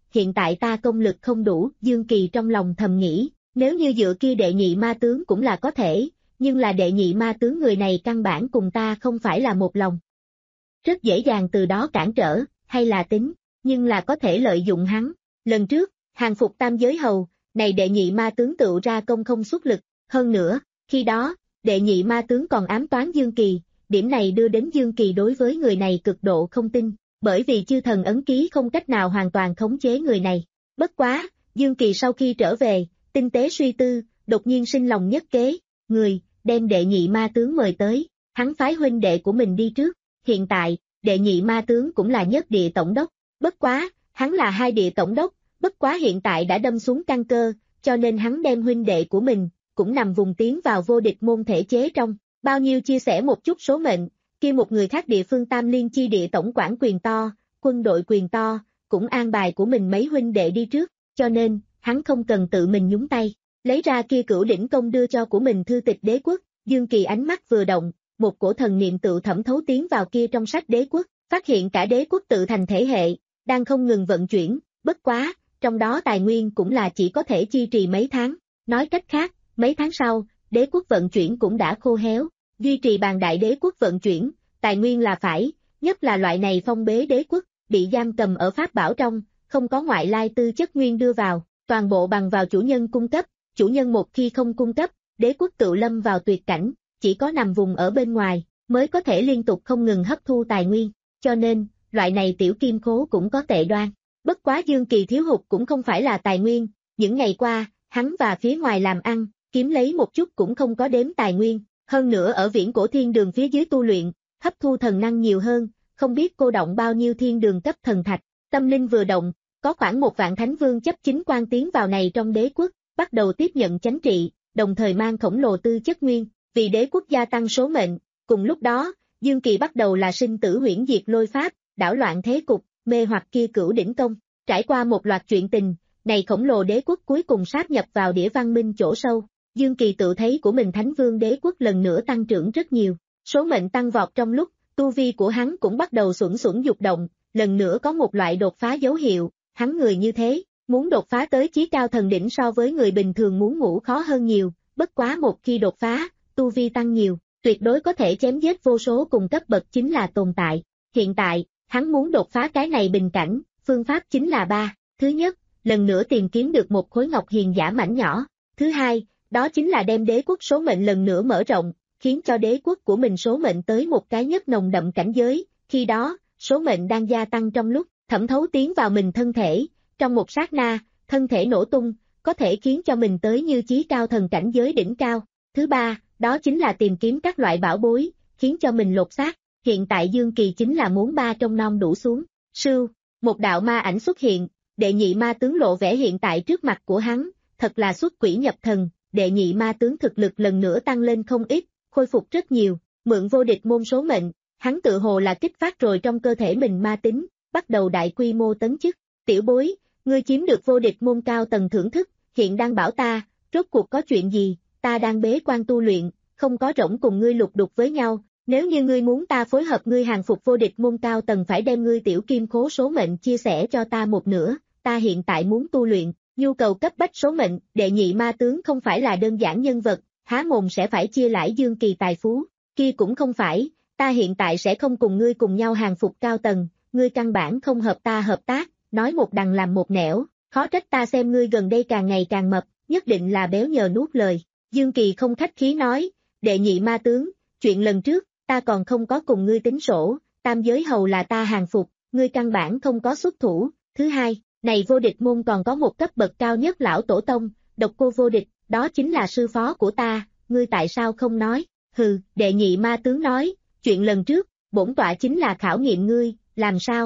hiện tại ta công lực không đủ, Dương Kỳ trong lòng thầm nghĩ, nếu như dựa kia đệ nhị ma tướng cũng là có thể, nhưng là đệ nhị ma tướng người này căn bản cùng ta không phải là một lòng. Rất dễ dàng từ đó cản trở, hay là tính, nhưng là có thể lợi dụng hắn. Lần trước, hàng phục tam giới hầu, này đệ nhị ma tướng tựu ra công không xuất lực, hơn nữa, khi đó, đệ nhị ma tướng còn ám toán Dương Kỳ, điểm này đưa đến Dương Kỳ đối với người này cực độ không tin, bởi vì chư thần ấn ký không cách nào hoàn toàn khống chế người này. Bất quá, Dương Kỳ sau khi trở về, tinh tế suy tư, đột nhiên sinh lòng nhất kế, người, đem đệ nhị ma tướng mời tới, hắn phái huynh đệ của mình đi trước, hiện tại, đệ nhị ma tướng cũng là nhất địa tổng đốc, bất quá, hắn là hai địa tổng đốc, bất quá hiện tại đã đâm xuống căn cơ, cho nên hắn đem huynh đệ của mình, cũng nằm vùng tiến vào vô địch môn thể chế trong, bao nhiêu chia sẻ một chút số mệnh, kia một người khác địa phương tam liên chi địa tổng quản quyền to, quân đội quyền to, cũng an bài của mình mấy huynh đệ đi trước, cho nên, hắn không cần tự mình nhúng tay, lấy ra kia cửu đỉnh công đưa cho của mình thư tịch đế quốc, Dương Kỳ ánh mắt vừa động, một cổ thần niệm tự thẩm thấu tiến vào kia trong sách đế quốc, phát hiện cả đế quốc tự thành thể hệ, đang không ngừng vận chuyển, bất quá, trong đó tài nguyên cũng là chỉ có thể chi trì mấy tháng, nói cách khác, mấy tháng sau, đế quốc vận chuyển cũng đã khô héo, duy trì bàn đại đế quốc vận chuyển, tài nguyên là phải, nhất là loại này phong bế đế quốc, bị giam cầm ở pháp bảo trong, không có ngoại lai tư chất nguyên đưa vào, toàn bộ bằng vào chủ nhân cung cấp, chủ nhân một khi không cung cấp, đế quốc tự lâm vào tuyệt cảnh, chỉ có nằm vùng ở bên ngoài, mới có thể liên tục không ngừng hấp thu tài nguyên, cho nên, loại này tiểu kim khố cũng có tệ đoan. Bất quá Dương Kỳ thiếu hụt cũng không phải là tài nguyên, những ngày qua, hắn và phía ngoài làm ăn, kiếm lấy một chút cũng không có đếm tài nguyên, hơn nữa ở viễn cổ thiên đường phía dưới tu luyện, hấp thu thần năng nhiều hơn, không biết cô động bao nhiêu thiên đường cấp thần thạch, tâm linh vừa động, có khoảng một vạn thánh vương chấp chính quan tiến vào này trong đế quốc, bắt đầu tiếp nhận chánh trị, đồng thời mang khổng lồ tư chất nguyên, vì đế quốc gia tăng số mệnh, cùng lúc đó, Dương Kỳ bắt đầu là sinh tử huyễn diệt lôi pháp, đảo loạn thế cục, mê hoặc kia cửu đỉnh công, trải qua một loạt chuyện tình, này khổng lồ đế quốc cuối cùng sáp nhập vào đĩa văn minh chỗ sâu, Dương Kỳ tự thấy của mình thánh vương đế quốc lần nữa tăng trưởng rất nhiều, số mệnh tăng vọt trong lúc, tu vi của hắn cũng bắt đầu xuẩn xuẩn dục động, lần nữa có một loại đột phá dấu hiệu, hắn người như thế, muốn đột phá tới chí cao thần đỉnh so với người bình thường muốn ngủ khó hơn nhiều, bất quá một khi đột phá, tu vi tăng nhiều, tuyệt đối có thể chém giết vô số cùng cấp bậc chính là tồn tại. Hiện tại, hắn muốn đột phá cái này bình cảnh, phương pháp chính là ba. Thứ nhất, lần nữa tìm kiếm được một khối ngọc hiền giả mảnh nhỏ. Thứ hai, đó chính là đem đế quốc số mệnh lần nữa mở rộng, khiến cho đế quốc của mình số mệnh tới một cái nhất nồng đậm cảnh giới. Khi đó, số mệnh đang gia tăng trong lúc thẩm thấu tiến vào mình thân thể, trong một sát na, thân thể nổ tung, có thể khiến cho mình tới như chí cao thần cảnh giới đỉnh cao. Thứ ba, đó chính là tìm kiếm các loại bảo bối, khiến cho mình lột xác. Hiện tại Dương Kỳ chính là muốn ba trong non đủ xuống. Sưu, một đạo ma ảnh xuất hiện, đệ nhị ma tướng lộ vẻ hiện tại trước mặt của hắn, thật là xuất quỷ nhập thần, đệ nhị ma tướng thực lực lần nữa tăng lên không ít, khôi phục rất nhiều, mượn vô địch môn số mệnh, hắn tự hồ là kích phát rồi trong cơ thể mình ma tính, bắt đầu đại quy mô tấn chức. Tiểu bối, ngươi chiếm được vô địch môn cao tầng thưởng thức, hiện đang bảo ta, rốt cuộc có chuyện gì, ta đang bế quan tu luyện, không có rỗng cùng ngươi lục đục với nhau. Nếu như ngươi muốn ta phối hợp ngươi hàng phục vô địch môn cao tầng phải đem ngươi tiểu kim khố số mệnh chia sẻ cho ta một nửa, ta hiện tại muốn tu luyện, nhu cầu cấp bách số mệnh, đệ nhị ma tướng không phải là đơn giản nhân vật, há mồm sẽ phải chia lãi Dương Kỳ tài phú, kia cũng không phải, ta hiện tại sẽ không cùng ngươi cùng nhau hàng phục cao tầng, ngươi căn bản không hợp ta hợp tác, nói một đằng làm một nẻo, khó trách ta xem ngươi gần đây càng ngày càng mập, nhất định là béo nhờ nuốt lời. Dương Kỳ không khách khí nói, đệ nhị ma tướng, chuyện lần trước, ta còn không có cùng ngươi tính sổ, tam giới hầu là ta hàng phục, ngươi căn bản không có xuất thủ. Thứ hai, này vô địch môn còn có một cấp bậc cao nhất lão tổ tông, độc cô vô địch, đó chính là sư phó của ta, ngươi tại sao không nói? Hừ, đệ nhị ma tướng nói, chuyện lần trước, bổn tọa chính là khảo nghiệm ngươi, làm sao?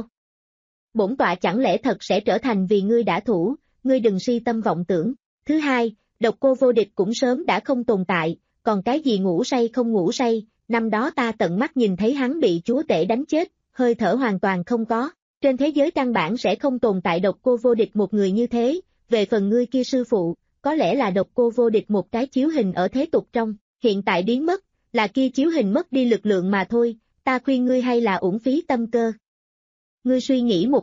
Bổn tọa chẳng lẽ thật sẽ trở thành vì ngươi đã thủ, ngươi đừng si tâm vọng tưởng. Thứ hai, độc cô vô địch cũng sớm đã không tồn tại, còn cái gì ngủ say không ngủ say, năm đó ta tận mắt nhìn thấy hắn bị chúa tể đánh chết, hơi thở hoàn toàn không có, trên thế giới căn bản sẽ không tồn tại độc cô vô địch một người như thế, về phần ngươi kia sư phụ, có lẽ là độc cô vô địch một cái chiếu hình ở thế tục trong, hiện tại biến mất, là kia chiếu hình mất đi lực lượng mà thôi, ta khuyên ngươi hay là uổng phí tâm cơ. Ngươi suy nghĩ một chút,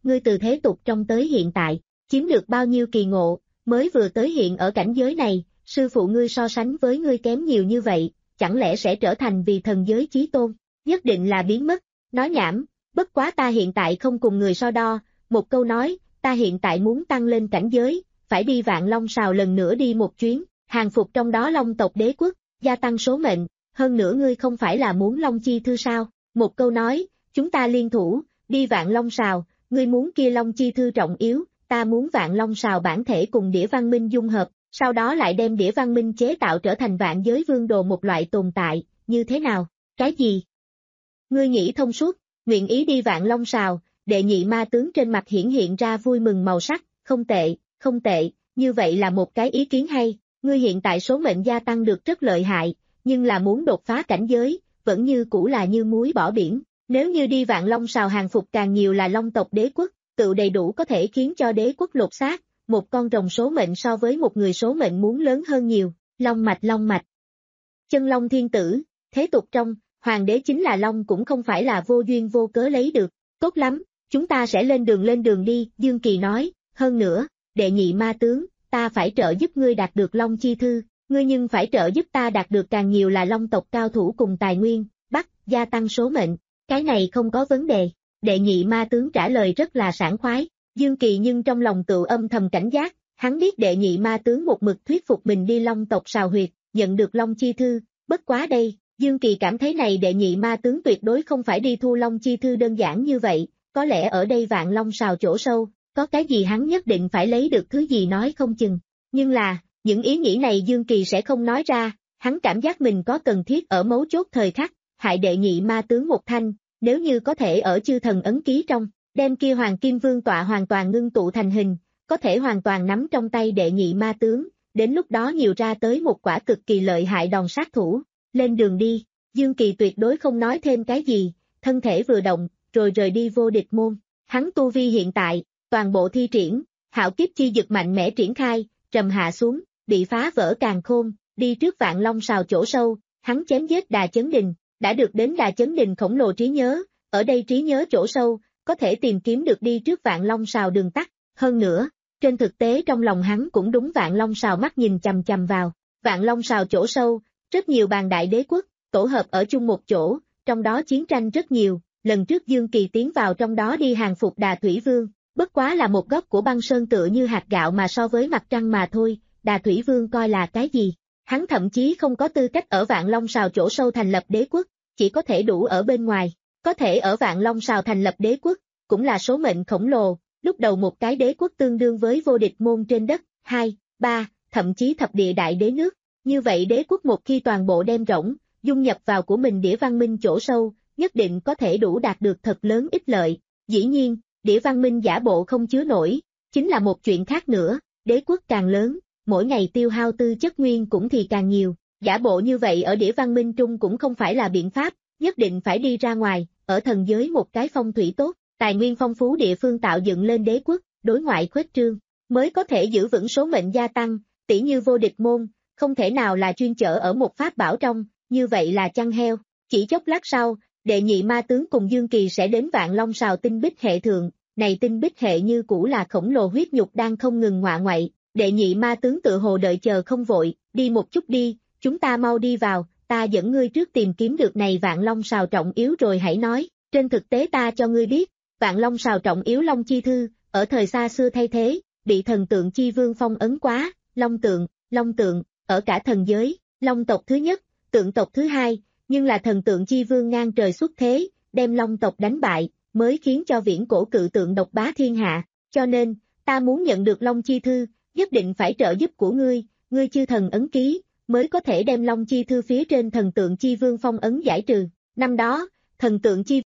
ngươi từ thế tục trong tới hiện tại, chiếm được bao nhiêu kỳ ngộ, mới vừa tới hiện ở cảnh giới này, sư phụ ngươi so sánh với ngươi kém nhiều như vậy, chẳng lẽ sẽ trở thành vì thần giới chí tôn, nhất định là biến mất, nói nhảm, bất quá ta hiện tại không cùng người so đo, một câu nói, ta hiện tại muốn tăng lên cảnh giới, phải đi Vạn Long Sào lần nữa đi một chuyến, hàng phục trong đó Long tộc đế quốc, gia tăng số mệnh, hơn nữa ngươi không phải là muốn Long Chi Thư sao, một câu nói, chúng ta liên thủ, đi Vạn Long Sào, ngươi muốn kia Long Chi Thư trọng yếu, ta muốn Vạn Long Sào bản thể cùng đĩa văn minh dung hợp, sau đó lại đem đĩa văn minh chế tạo trở thành vạn giới vương đồ một loại tồn tại, như thế nào, cái gì? Ngươi nghĩ thông suốt, nguyện ý đi Vạn Long Sào, đệ nhị ma tướng trên mặt hiển hiện ra vui mừng màu sắc, không tệ, không tệ, như vậy là một cái ý kiến hay, ngươi hiện tại số mệnh gia tăng được rất lợi hại, nhưng là muốn đột phá cảnh giới, vẫn như cũ là như muối bỏ biển, nếu như đi Vạn Long Sào hàng phục càng nhiều là Long tộc đế quốc, tự đầy đủ có thể khiến cho đế quốc lột xác, một con rồng số mệnh so với một người số mệnh muốn lớn hơn nhiều, long mạch long mạch. Chân Long thiên tử, thế tục trong, hoàng đế chính là Long cũng không phải là vô duyên vô cớ lấy được, tốt lắm, chúng ta sẽ lên đường lên đường đi, Dương Kỳ nói, hơn nữa, đệ nhị ma tướng, ta phải trợ giúp ngươi đạt được Long Chi Thư, ngươi nhưng phải trợ giúp ta đạt được càng nhiều là Long tộc cao thủ cùng tài nguyên, bắt, gia tăng số mệnh, cái này không có vấn đề, đệ nhị ma tướng trả lời rất là sảng khoái, Dương Kỳ nhưng trong lòng tự âm thầm cảnh giác, hắn biết đệ nhị ma tướng một mực thuyết phục mình đi Long tộc Sào Huyệt, nhận được Long Chi Thư, bất quá đây, Dương Kỳ cảm thấy này đệ nhị ma tướng tuyệt đối không phải đi thu Long Chi Thư đơn giản như vậy, có lẽ ở đây Vạn Long Sào chỗ sâu, có cái gì hắn nhất định phải lấy được thứ gì nói không chừng, nhưng là, những ý nghĩ này Dương Kỳ sẽ không nói ra, hắn cảm giác mình có cần thiết ở mấu chốt thời khắc, hại đệ nhị ma tướng một thanh, nếu như có thể ở chư thần ấn ký trong, đem kia Hoàng Kim Vương tọa hoàn toàn ngưng tụ thành hình, có thể hoàn toàn nắm trong tay đệ nhị ma tướng, đến lúc đó nhiều ra tới một quả cực kỳ lợi hại đòn sát thủ, lên đường đi, Dương Kỳ tuyệt đối không nói thêm cái gì, thân thể vừa động, rồi rời đi vô địch môn, hắn tu vi hiện tại, toàn bộ thi triển, hạo kiếp chi dực mạnh mẽ triển khai, trầm hạ xuống, bị phá vỡ càn khôn, đi trước Vạn Long Sào chỗ sâu, hắn chém giết Đà Chấn Đình, đã được đến Đà Chấn Đình khổng lồ trí nhớ, ở đây trí nhớ chỗ sâu, có thể tìm kiếm được đi trước Vạn Long Sào đường tắt, hơn nữa, trên thực tế trong lòng hắn cũng đúng Vạn Long Sào mắt nhìn chằm chằm vào, Vạn Long Sào chỗ sâu, rất nhiều bàn đại đế quốc, tổ hợp ở chung một chỗ, trong đó chiến tranh rất nhiều, lần trước Dương Kỳ tiến vào trong đó đi hàng phục Đà Thủy Vương, bất quá là một góc của băng sơn tựa như hạt gạo mà so với mặt trăng mà thôi, Đà Thủy Vương coi là cái gì, hắn thậm chí không có tư cách ở Vạn Long Sào chỗ sâu thành lập đế quốc, chỉ có thể đủ ở bên ngoài, có thể ở Vạn Long Sào thành lập đế quốc, cũng là số mệnh khổng lồ, lúc đầu một cái đế quốc tương đương với vô địch môn trên đất, hai, ba, thậm chí thập địa đại đế nước, như vậy đế quốc một khi toàn bộ đem rỗng, dung nhập vào của mình đĩa văn minh chỗ sâu, nhất định có thể đủ đạt được thật lớn ích lợi, dĩ nhiên, đĩa văn minh giả bộ không chứa nổi, chính là một chuyện khác nữa, đế quốc càng lớn, mỗi ngày tiêu hao tư chất nguyên cũng thì càng nhiều, giả bộ như vậy ở đĩa văn minh trung cũng không phải là biện pháp, nhất định phải đi ra ngoài, ở thần giới một cái phong thủy tốt, tài nguyên phong phú địa phương tạo dựng lên đế quốc, đối ngoại khuếch trương, mới có thể giữ vững số mệnh gia tăng, tỉ như vô địch môn, không thể nào là chuyên chở ở một pháp bảo trong, như vậy là chăn heo, chỉ chốc lát sau, đệ nhị ma tướng cùng Dương Kỳ sẽ đến Vạn Long Sào tinh bích hệ thượng, này tinh bích hệ như cũ là khổng lồ huyết nhục đang không ngừng ngọa ngoại, đệ nhị ma tướng tự hồ đợi chờ không vội, đi một chút đi, chúng ta mau đi vào, ta dẫn ngươi trước tìm kiếm được này Vạn Long Sào trọng yếu rồi hãy nói, trên thực tế ta cho ngươi biết, Vạn Long Sào trọng yếu Long Chi Thư, ở thời xa xưa thay thế, bị thần tượng chi vương phong ấn quá, Long tượng, Long tượng, ở cả thần giới, Long tộc thứ nhất, tượng tộc thứ hai, nhưng là thần tượng chi vương ngang trời xuất thế, đem Long tộc đánh bại, mới khiến cho viễn cổ cự tượng độc bá thiên hạ, cho nên, ta muốn nhận được Long Chi Thư, nhất định phải trợ giúp của ngươi, ngươi chư thần ấn ký, mới có thể đem Long Chi Thư phía trên thần tượng chi vương phong ấn giải trừ, năm đó, thần tượng chi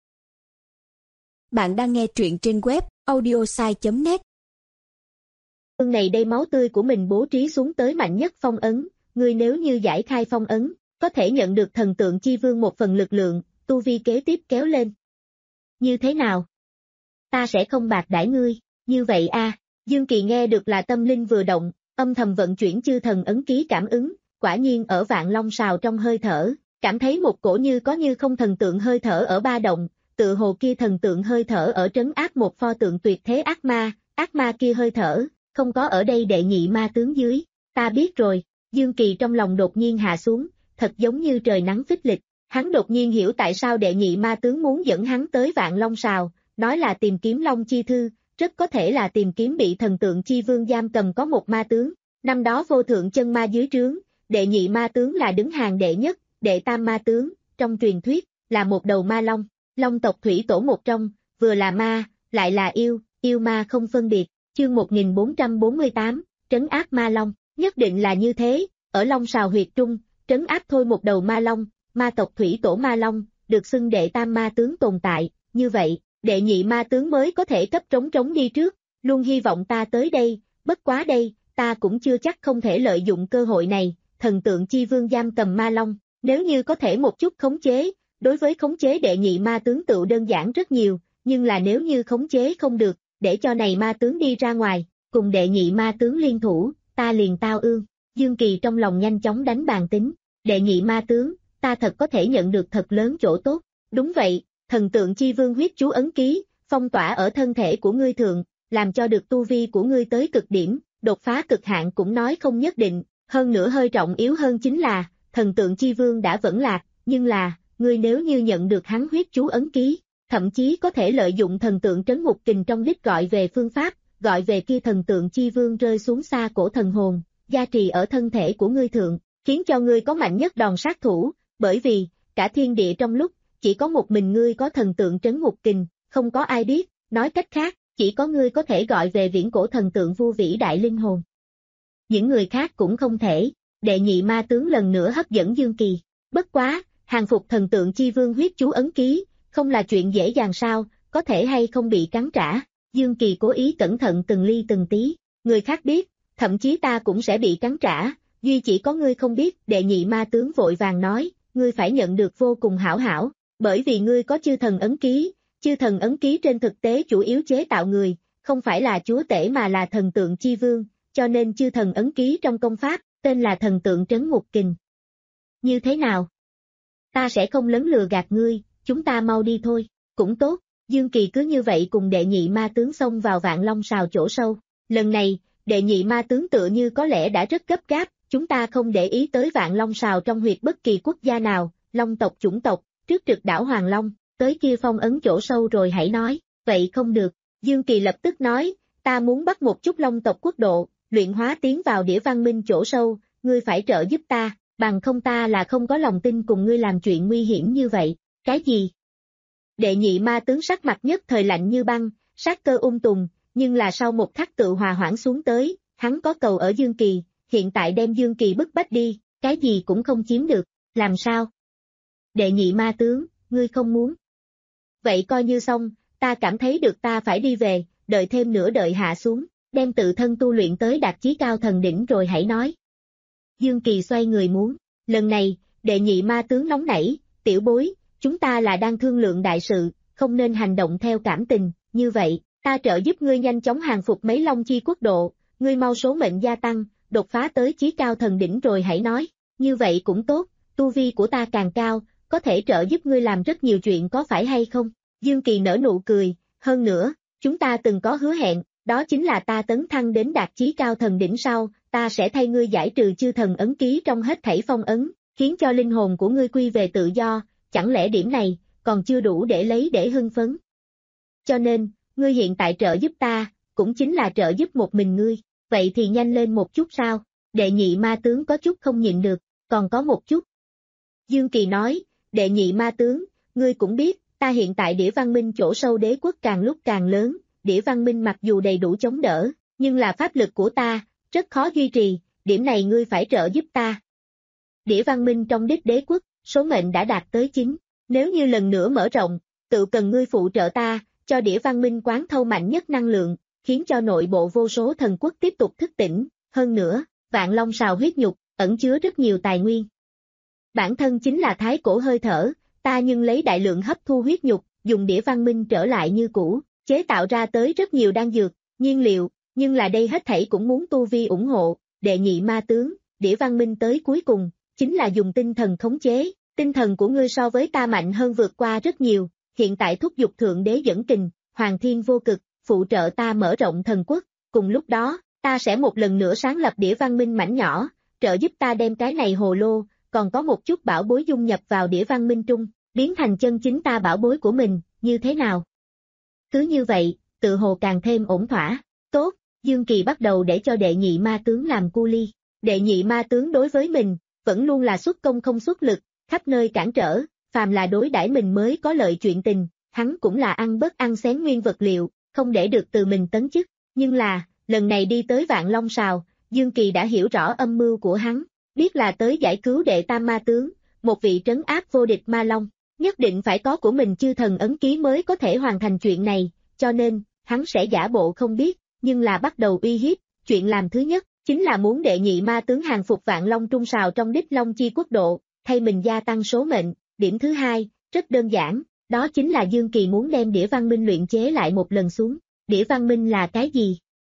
Bạn đang nghe truyện trên web audiosai chấm net. Vương này đây máu tươi của mình bố trí xuống tới mạnh nhất phong ấn, ngươi nếu như giải khai phong ấn, có thể nhận được thần tượng chi vương một phần lực lượng, tu vi kế tiếp kéo lên. Như thế nào? Ta sẽ không bạc đãi ngươi, như vậy a. À. Dương Kỳ nghe được là tâm linh vừa động, âm thầm vận chuyển chư thần ấn ký cảm ứng, quả nhiên ở Vạn Long Sào trong hơi thở, cảm thấy một cổ như có như không thần tượng hơi thở ở ba động, tự hồ kia thần tượng hơi thở ở trấn áp một pho tượng tuyệt thế ác ma, ác ma kia hơi thở, không có ở đây đệ nhị ma tướng dưới, ta biết rồi, Dương Kỳ trong lòng đột nhiên hạ xuống, thật giống như trời nắng phích lịch, hắn đột nhiên hiểu tại sao đệ nhị ma tướng muốn dẫn hắn tới Vạn Long Sào, nói là tìm kiếm Long Chi Thư, rất có thể là tìm kiếm bị thần tượng chi vương giam cầm có một ma tướng, năm đó vô thượng chân ma dưới trướng, đệ nhị ma tướng là đứng hàng đệ nhất, đệ tam ma tướng, trong truyền thuyết, là một đầu ma long, long tộc thủy tổ một trong, vừa là ma, lại là yêu, yêu ma không phân biệt, chương một nghìn bốn trăm bốn mươi tám, trấn áp ma long, nhất định là như thế, ở Long Sào huyệt trung, trấn áp thôi một đầu ma long, ma tộc thủy tổ ma long, được xưng đệ tam ma tướng tồn tại, như vậy, đệ nhị ma tướng mới có thể cấp trống trống đi trước, luôn hy vọng ta tới đây, bất quá đây, ta cũng chưa chắc không thể lợi dụng cơ hội này, thần tượng chi vương giam cầm ma long, nếu như có thể một chút khống chế, đối với khống chế đệ nhị ma tướng tự đơn giản rất nhiều, nhưng là nếu như khống chế không được, để cho này ma tướng đi ra ngoài, cùng đệ nhị ma tướng liên thủ, ta liền tao ương, Dương Kỳ trong lòng nhanh chóng đánh bàn tính, đệ nhị ma tướng, ta thật có thể nhận được thật lớn chỗ tốt, đúng vậy, thần tượng chi vương huyết chú ấn ký, phong tỏa ở thân thể của ngươi thượng, làm cho được tu vi của ngươi tới cực điểm, đột phá cực hạn cũng nói không nhất định, hơn nữa hơi trọng yếu hơn chính là, thần tượng chi vương đã vẫn lạc, nhưng là, ngươi nếu như nhận được hắn huyết chú ấn ký, thậm chí có thể lợi dụng thần tượng trấn ngục kình trong đích gọi về phương pháp, gọi về kia thần tượng chi vương rơi xuống xa cổ thần hồn, gia trì ở thân thể của ngươi thượng, khiến cho ngươi có mạnh nhất đòn sát thủ, bởi vì, cả thiên địa trong lúc, chỉ có một mình ngươi có thần tượng trấn ngục kình, không có ai biết, nói cách khác, chỉ có ngươi có thể gọi về viễn cổ thần tượng vô vĩ đại linh hồn. Những người khác cũng không thể, đệ nhị ma tướng lần nữa hấp dẫn Dương Kỳ, bất quá, hàng phục thần tượng chi vương huyết chú ấn ký, không là chuyện dễ dàng sao, có thể hay không bị cắn trả, Dương Kỳ cố ý cẩn thận từng ly từng tí, người khác biết, thậm chí ta cũng sẽ bị cắn trả, duy chỉ có ngươi không biết, đệ nhị ma tướng vội vàng nói, ngươi phải nhận được vô cùng hảo hảo, bởi vì ngươi có chư thần ấn ký, chư thần ấn ký trên thực tế chủ yếu chế tạo người, không phải là chúa tể mà là thần tượng chi vương, cho nên chư thần ấn ký trong công pháp, tên là thần tượng trấn ngục kình. Như thế nào? Ta sẽ không lấn lừa gạt ngươi, chúng ta mau đi thôi, cũng tốt, Dương Kỳ cứ như vậy cùng đệ nhị ma tướng xông vào Vạn Long Sào chỗ sâu, lần này, đệ nhị ma tướng tựa như có lẽ đã rất gấp gáp, chúng ta không để ý tới Vạn Long Sào trong huyệt bất kỳ quốc gia nào, Long tộc chủng tộc, trước trực đảo Hoàng Long, tới kia phong ấn chỗ sâu rồi hãy nói, vậy không được, Dương Kỳ lập tức nói, ta muốn bắt một chút Long tộc quốc độ, luyện hóa tiến vào đĩa văn minh chỗ sâu, ngươi phải trợ giúp ta, bằng không ta là không có lòng tin cùng ngươi làm chuyện nguy hiểm như vậy, cái gì? Đệ nhị ma tướng sắc mặt nhất thời lạnh như băng, sát cơ ung tùng, nhưng là sau một khắc tự hòa hoãn xuống tới, hắn có cầu ở Dương Kỳ, hiện tại đem Dương Kỳ bức bách đi, cái gì cũng không chiếm được, làm sao? Đệ nhị ma tướng, ngươi không muốn. Vậy coi như xong, ta cảm thấy được ta phải đi về, đợi thêm nửa đợi hạ xuống, đem tự thân tu luyện tới đạt chí cao thần đỉnh rồi hãy nói. Dương Kỳ xoay người muốn, lần này, đệ nhị ma tướng nóng nảy, tiểu bối, chúng ta là đang thương lượng đại sự, không nên hành động theo cảm tình, như vậy, ta trợ giúp ngươi nhanh chóng hàng phục mấy Long Chi quốc độ, ngươi mau số mệnh gia tăng, đột phá tới chí cao thần đỉnh rồi hãy nói, như vậy cũng tốt, tu vi của ta càng cao, có thể trợ giúp ngươi làm rất nhiều chuyện có phải hay không? Dương Kỳ nở nụ cười, hơn nữa, chúng ta từng có hứa hẹn, đó chính là ta tấn thăng đến đạt chí cao thần đỉnh sau, ta sẽ thay ngươi giải trừ chư thần ấn ký trong hết thảy phong ấn, khiến cho linh hồn của ngươi quy về tự do, chẳng lẽ điểm này, còn chưa đủ để lấy để hưng phấn? Cho nên, ngươi hiện tại trợ giúp ta, cũng chính là trợ giúp một mình ngươi, vậy thì nhanh lên một chút sao? Đệ nhị ma tướng có chút không nhịn được, còn có một chút. Dương Kỳ nói, đệ nhị ma tướng, ngươi cũng biết, ta hiện tại đĩa văn minh chỗ sâu đế quốc càng lúc càng lớn, đĩa văn minh mặc dù đầy đủ chống đỡ, nhưng là pháp lực của ta, rất khó duy trì, điểm này ngươi phải trợ giúp ta. Đĩa văn minh trong đích đế quốc, số mệnh đã đạt tới chín, nếu như lần nữa mở rộng, tự cần ngươi phụ trợ ta, cho đĩa văn minh quán thâu mạnh nhất năng lượng, khiến cho nội bộ vô số thần quốc tiếp tục thức tỉnh, hơn nữa, Vạn Long Sào huyết nhục, ẩn chứa rất nhiều tài nguyên. Bản thân chính là thái cổ hơi thở, ta nhưng lấy đại lượng hấp thu huyết nhục, dùng đĩa văn minh trở lại như cũ, chế tạo ra tới rất nhiều đan dược, nhiên liệu, nhưng là đây hết thảy cũng muốn tu vi ủng hộ, đệ nhị ma tướng, đĩa văn minh tới cuối cùng, chính là dùng tinh thần khống chế, tinh thần của ngươi so với ta mạnh hơn vượt qua rất nhiều, hiện tại thúc giục thượng đế dẫn kình, hoàng thiên vô cực, phụ trợ ta mở rộng thần quốc, cùng lúc đó, ta sẽ một lần nữa sáng lập đĩa văn minh mảnh nhỏ, trợ giúp ta đem cái này hồ lô, còn có một chút bảo bối dung nhập vào đĩa văn minh trung, biến thành chân chính ta bảo bối của mình, như thế nào? Cứ như vậy, tự hồ càng thêm ổn thỏa, tốt, Dương Kỳ bắt đầu để cho đệ nhị ma tướng làm cu ly, đệ nhị ma tướng đối với mình, vẫn luôn là xuất công không xuất lực, khắp nơi cản trở, phàm là đối đãi mình mới có lợi chuyện tình, hắn cũng là ăn bớt ăn xén nguyên vật liệu, không để được từ mình tấn chức, nhưng là, lần này đi tới Vạn Long Sào, Dương Kỳ đã hiểu rõ âm mưu của hắn, biết là tới giải cứu đệ tam ma tướng, một vị trấn áp vô địch ma long, nhất định phải có của mình chư thần ấn ký mới có thể hoàn thành chuyện này, cho nên, hắn sẽ giả bộ không biết, nhưng là bắt đầu uy hiếp, chuyện làm thứ nhất, chính là muốn đệ nhị ma tướng hàng phục Vạn Long Trung Sào trong đích Long Chi quốc độ, thay mình gia tăng số mệnh, điểm thứ hai, rất đơn giản, đó chính là Dương Kỳ muốn đem đĩa văn minh luyện chế lại một lần xuống, đĩa văn minh là cái gì?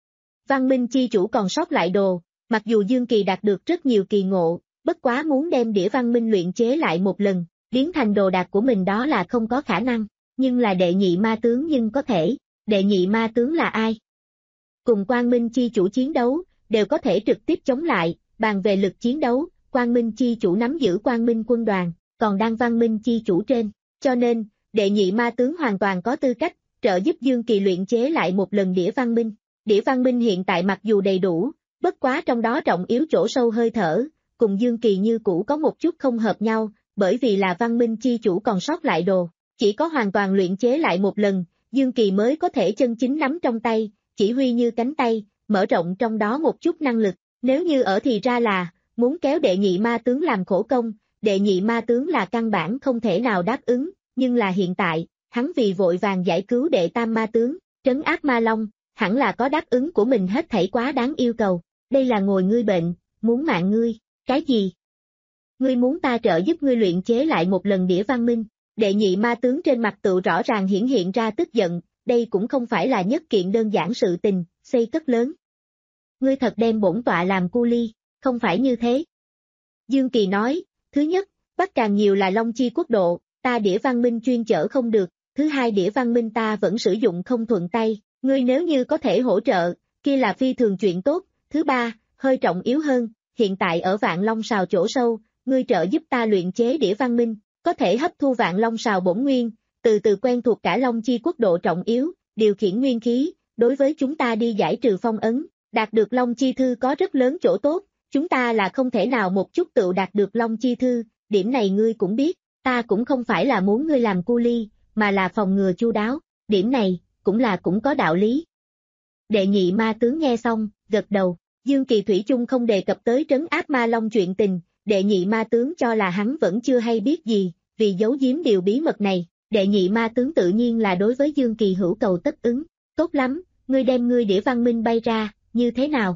Văn minh chi chủ còn sót lại đồ, mặc dù Dương Kỳ đạt được rất nhiều kỳ ngộ, bất quá muốn đem đĩa văn minh luyện chế lại một lần, biến thành đồ đạc của mình đó là không có khả năng, nhưng là đệ nhị ma tướng nhưng có thể, đệ nhị ma tướng là ai? Cùng Quang Minh chi chủ chiến đấu, đều có thể trực tiếp chống lại, bàn về lực chiến đấu, Quang Minh chi chủ nắm giữ Quang Minh quân đoàn, còn đang Văn Minh chi chủ trên, cho nên, đệ nhị ma tướng hoàn toàn có tư cách, trợ giúp Dương Kỳ luyện chế lại một lần đĩa văn minh. Đĩa văn minh hiện tại mặc dù đầy đủ, bất quá trong đó trọng yếu chỗ sâu hơi thở, cùng Dương Kỳ như cũ có một chút không hợp nhau, bởi vì là văn minh chi chủ còn sót lại đồ, chỉ có hoàn toàn luyện chế lại một lần, Dương Kỳ mới có thể chân chính nắm trong tay, chỉ huy như cánh tay, mở rộng trong đó một chút năng lực, nếu như ở thì ra là, muốn kéo đệ nhị ma tướng làm khổ công, đệ nhị ma tướng là căn bản không thể nào đáp ứng, nhưng là hiện tại, hắn vì vội vàng giải cứu đệ tam ma tướng, trấn áp ma long, hẳn là có đáp ứng của mình hết thảy quá đáng yêu cầu, đây là ngồi ngươi bệnh, muốn mạng ngươi, cái gì? Ngươi muốn ta trợ giúp ngươi luyện chế lại một lần đĩa văn minh, đệ nhị ma tướng trên mặt tự rõ ràng hiển hiện ra tức giận, đây cũng không phải là nhất kiện đơn giản sự tình, xây cất lớn. Ngươi thật đem bổn tọa làm cu ly, không phải như thế. Dương Kỳ nói, thứ nhất, bắt càng nhiều là Long Chi quốc độ, ta đĩa văn minh chuyên chở không được, thứ hai đĩa văn minh ta vẫn sử dụng không thuận tay, ngươi nếu như có thể hỗ trợ, kia là phi thường chuyện tốt, thứ ba, hơi trọng yếu hơn, hiện tại ở Vạn Long Sào chỗ sâu, ngươi trợ giúp ta luyện chế đĩa văn minh, có thể hấp thu Vạn Long Sào bổn nguyên, từ từ quen thuộc cả Long Chi quốc độ trọng yếu, điều khiển nguyên khí, đối với chúng ta đi giải trừ phong ấn, đạt được Long Chi thư có rất lớn chỗ tốt, chúng ta là không thể nào một chút tự đạt được Long Chi thư, điểm này ngươi cũng biết, ta cũng không phải là muốn ngươi làm cu ly, mà là phòng ngừa chu đáo, điểm này, cũng là cũng có đạo lý. Đệ nhị ma tướng nghe xong, gật đầu, Dương Kỳ thủy chung không đề cập tới trấn áp ma long chuyện tình, đệ nhị ma tướng cho là hắn vẫn chưa hay biết gì, vì giấu giếm điều bí mật này, đệ nhị ma tướng tự nhiên là đối với Dương Kỳ hữu cầu tất ứng, tốt lắm, ngươi đem ngươi đĩa văn minh bay ra, như thế nào?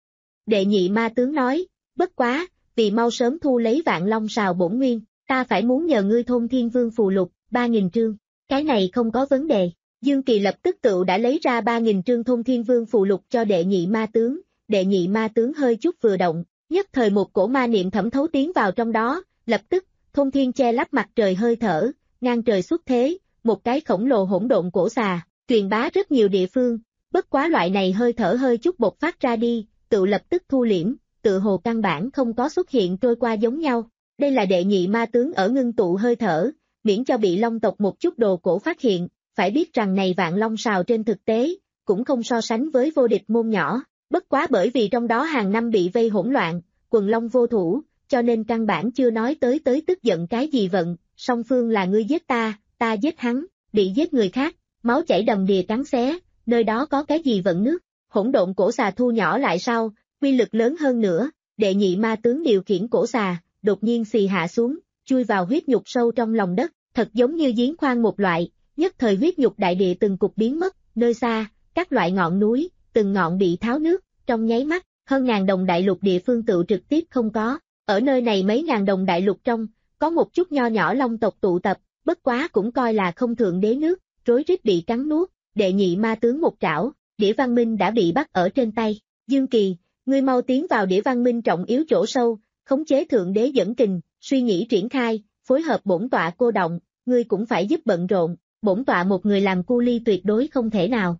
Đệ nhị ma tướng nói, bất quá, vì mau sớm thu lấy Vạn Long Sào bổn nguyên, ta phải muốn nhờ ngươi thôn thiên vương phù lục, ba nghìn trương, cái này không có vấn đề. Dương Kỳ lập tức tự đã lấy ra ba nghìn trương thôn thiên vương phù lục cho đệ nhị ma tướng, đệ nhị ma tướng hơi chút vừa động, nhất thời một cổ ma niệm thẩm thấu tiến vào trong đó, lập tức, thôn thiên che lắp mặt trời hơi thở, ngang trời xuất thế, một cái khổng lồ hỗn độn cổ xà, truyền bá rất nhiều địa phương, bất quá loại này hơi thở hơi chút bộc phát ra đi, tự lập tức thu liễm, tự hồ căn bản không có xuất hiện trôi qua giống nhau, đây là đệ nhị ma tướng ở ngưng tụ hơi thở, miễn cho bị long tộc một chút đồ cổ phát hiện. Phải biết rằng này Vạn Long Sào trên thực tế, cũng không so sánh với vô địch môn nhỏ, bất quá bởi vì trong đó hàng năm bị vây hỗn loạn, quần long vô thủ, cho nên căn bản chưa nói tới tới tức giận cái gì vận, song phương là ngươi giết ta, ta giết hắn, bị giết người khác, máu chảy đầm đìa cắn xé, nơi đó có cái gì vận nước, hỗn độn cổ xà thu nhỏ lại sau, quy lực lớn hơn nữa, đệ nhị ma tướng điều khiển cổ xà, đột nhiên xì hạ xuống, chui vào huyết nhục sâu trong lòng đất, thật giống như giếng khoan một loại. Nhất thời huyết nhục đại địa từng cục biến mất, nơi xa, các loại ngọn núi, từng ngọn bị tháo nước, trong nháy mắt, hơn ngàn đồng đại lục địa phương tự trực tiếp không có, ở nơi này mấy ngàn đồng đại lục trong, có một chút nho nhỏ long tộc tụ tập, bất quá cũng coi là không thượng đế nước, rối rít bị cắn nuốt, đệ nhị ma tướng một trảo, đĩa văn minh đã bị bắt ở trên tay, Dương Kỳ, ngươi mau tiến vào đĩa văn minh trọng yếu chỗ sâu, khống chế thượng đế dẫn kình, suy nghĩ triển khai, phối hợp bổn tọa cô động, ngươi cũng phải giúp bận rộn. bổn tọa một người làm cu ly tuyệt đối không thể nào.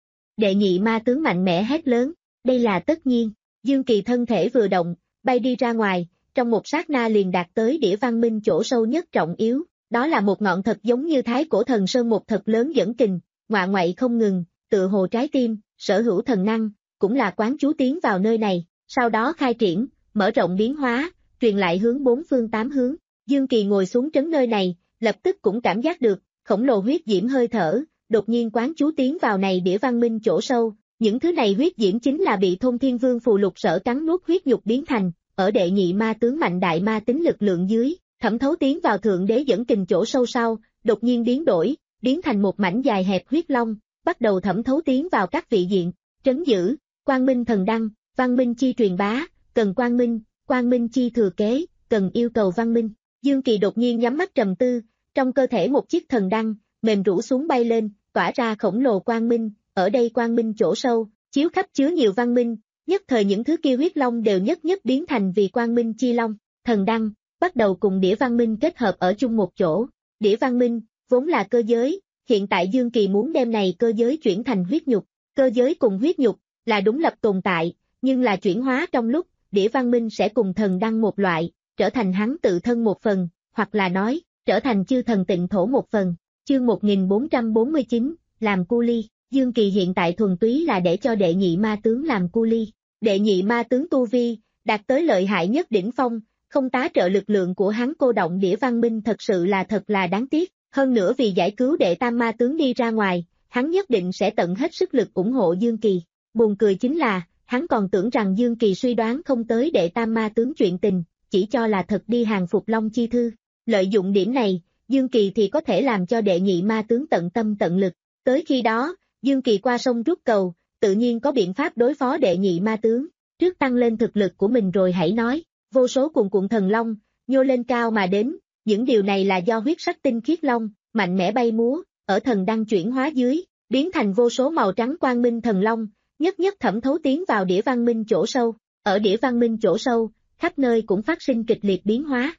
Đệ nhị ma tướng mạnh mẽ hét lớn, đây là tất nhiên. Dương Kỳ thân thể vừa động, bay đi ra ngoài, trong một sát na liền đạt tới đĩa văn minh chỗ sâu nhất trọng yếu, đó là một ngọn thật giống như thái cổ thần sơn một thật lớn dẫn kình, ngoạ ngoại không ngừng, tựa hồ trái tim, sở hữu thần năng, cũng là quán chú tiến vào nơi này, sau đó khai triển, mở rộng biến hóa, truyền lại hướng bốn phương tám hướng. Dương Kỳ ngồi xuống trấn nơi này, lập tức cũng cảm giác được, khổng lồ huyết diễm hơi thở, đột nhiên quán chú tiến vào này đĩa văn minh chỗ sâu, những thứ này huyết diễm chính là bị Thôn Thiên Vương phù lục sở cắn nuốt huyết nhục biến thành, ở đệ nhị ma tướng mạnh đại ma tính lực lượng dưới, thẩm thấu tiến vào thượng đế dẫn kình chỗ sâu sau, đột nhiên biến đổi, biến thành một mảnh dài hẹp huyết long, bắt đầu thẩm thấu tiến vào các vị diện, trấn giữ, quang minh thần đăng, văn minh chi truyền bá, cần quang minh, quang minh chi thừa kế, cần yêu cầu văn minh. Dương Kỳ đột nhiên nhắm mắt trầm tư, trong cơ thể một chiếc thần đăng, mềm rũ xuống bay lên, tỏa ra khổng lồ quang minh, ở đây quang minh chỗ sâu, chiếu khắp chứa nhiều văn minh, nhất thời những thứ kia huyết long đều nhất nhất biến thành vì quang minh chi long, thần đăng, bắt đầu cùng đĩa văn minh kết hợp ở chung một chỗ. Đĩa văn minh, vốn là cơ giới, hiện tại Dương Kỳ muốn đem này cơ giới chuyển thành huyết nhục, cơ giới cùng huyết nhục, là đúng lập tồn tại, nhưng là chuyển hóa trong lúc, đĩa văn minh sẽ cùng thần đăng một loại, trở thành hắn tự thân một phần, hoặc là nói, trở thành chư thần tịnh thổ một phần. Chương một nghìn bốn trăm bốn mươi chín, làm cu ly. Dương Kỳ hiện tại thuần túy là để cho đệ nhị ma tướng làm cu ly. Đệ nhị ma tướng tu vi, đạt tới lợi hại nhất đỉnh phong, không tá trợ lực lượng của hắn cô động đĩa văn minh thật sự là thật là đáng tiếc. Hơn nữa vì giải cứu đệ tam ma tướng đi ra ngoài, hắn nhất định sẽ tận hết sức lực ủng hộ Dương Kỳ. Buồn cười chính là, hắn còn tưởng rằng Dương Kỳ suy đoán không tới đệ tam ma tướng chuyện tình, chỉ cho là thật đi hàng phục Long Chi Thư. Lợi dụng điểm này, Dương Kỳ thì có thể làm cho đệ nhị ma tướng tận tâm tận lực. Tới khi đó, Dương Kỳ qua sông rút cầu, tự nhiên có biện pháp đối phó đệ nhị ma tướng. Trước tăng lên thực lực của mình rồi hãy nói, vô số cuồn cuộn thần long, nhô lên cao mà đến, những điều này là do huyết sắc tinh khiết long, mạnh mẽ bay múa, ở thần đăng chuyển hóa dưới, biến thành vô số màu trắng quang minh thần long, nhất nhất thẩm thấu tiến vào đĩa văn minh chỗ sâu. Ở đĩa văn minh chỗ sâu, khắp nơi cũng phát sinh kịch liệt biến hóa.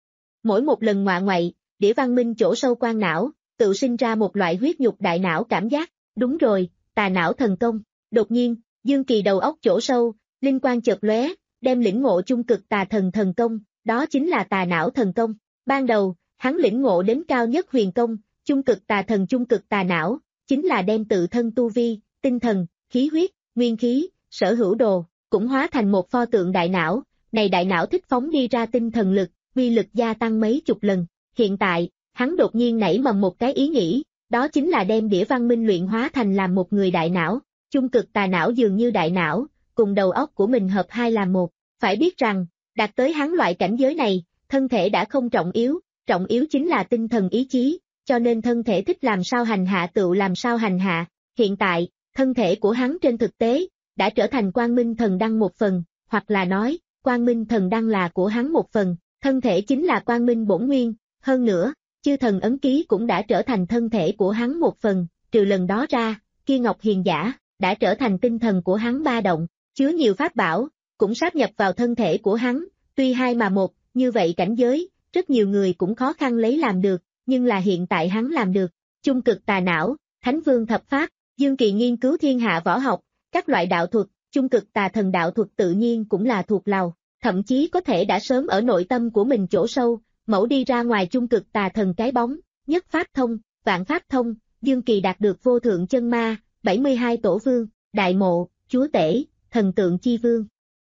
Mỗi một lần ngoạ ngoại, đĩa văn minh chỗ sâu quan não, tự sinh ra một loại huyết nhục đại não cảm giác, đúng rồi, tà não thần công. Đột nhiên, Dương Kỳ đầu óc chỗ sâu, linh quang chợt lóe, đem lĩnh ngộ chung cực tà thần thần công, đó chính là tà não thần công. Ban đầu, hắn lĩnh ngộ đến cao nhất huyền công, chung cực tà thần chung cực tà não, chính là đem tự thân tu vi, tinh thần, khí huyết, nguyên khí, sở hữu đồ, cũng hóa thành một pho tượng đại não, này đại não thích phóng đi ra tinh thần lực, uy lực gia tăng mấy chục lần. Hiện tại, hắn đột nhiên nảy mầm một cái ý nghĩ, đó chính là đem đĩa văn minh luyện hóa thành làm một người đại não, chung cực tà não dường như đại não, cùng đầu óc của mình hợp hai làm một. Phải biết rằng, đạt tới hắn loại cảnh giới này, thân thể đã không trọng yếu, trọng yếu chính là tinh thần ý chí, cho nên thân thể thích làm sao hành hạ tựu làm sao hành hạ. Hiện tại, thân thể của hắn trên thực tế, đã trở thành quang minh thần đăng một phần, hoặc là nói, quang minh thần đăng là của hắn một phần, thân thể chính là quang minh bổn nguyên, hơn nữa, chư thần ấn ký cũng đã trở thành thân thể của hắn một phần, trừ lần đó ra, kia Ngọc Hiền Giả, đã trở thành tinh thần của hắn ba động, chứa nhiều pháp bảo, cũng sáp nhập vào thân thể của hắn, tuy hai mà một, như vậy cảnh giới, rất nhiều người cũng khó khăn lấy làm được, nhưng là hiện tại hắn làm được. Chung cực tà não, Thánh Vương thập pháp, Dương Kỳ nghiên cứu thiên hạ võ học, các loại đạo thuật, chung cực tà thần đạo thuật tự nhiên cũng là thuộc lòng, thậm chí có thể đã sớm ở nội tâm của mình chỗ sâu, mẫu đi ra ngoài chung cực tà thần cái bóng, nhất pháp thông, vạn pháp thông. Dương Kỳ đạt được vô thượng chân ma, bảy mươi hai tổ vương, đại mộ, chúa tể, thần tượng chi vương.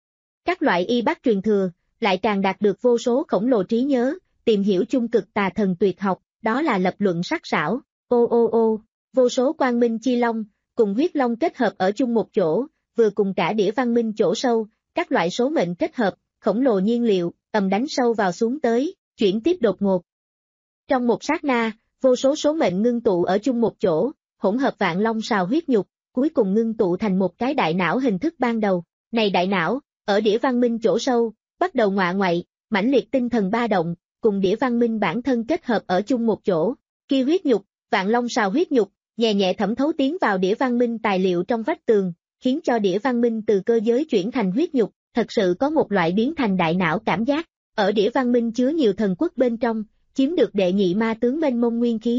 Các loại y bác truyền thừa, lại càng đạt được vô số khổng lồ trí nhớ, tìm hiểu chung cực tà thần tuyệt học, đó là lập luận sắc sảo. Ô ô ô, vô số quang minh chi long, cùng huyết long kết hợp ở chung một chỗ, vừa cùng cả đĩa văn minh chỗ sâu, các loại số mệnh kết hợp, khổng lồ nhiên liệu, ầm đánh sâu vào xuống tới, chuyển tiếp đột ngột. Trong một sát na, vô số số mệnh ngưng tụ ở chung một chỗ, hỗn hợp vạn long sào huyết nhục, cuối cùng ngưng tụ thành một cái đại não hình thức ban đầu. Này đại não, ở đĩa văn minh chỗ sâu, bắt đầu ngoạ ngoại, mãnh liệt tinh thần ba động, cùng đĩa văn minh bản thân kết hợp ở chung một chỗ. Kia huyết nhục, vạn long sào huyết nhục, nhẹ nhẹ thẩm thấu tiến vào đĩa văn minh tài liệu trong vách tường, khiến cho đĩa văn minh từ cơ giới chuyển thành huyết nhục, thật sự có một loại biến thành đại não cảm giác. Ở đĩa văn minh chứa nhiều thần quốc bên trong, chiếm được đệ nhị ma tướng mênh mông nguyên khí,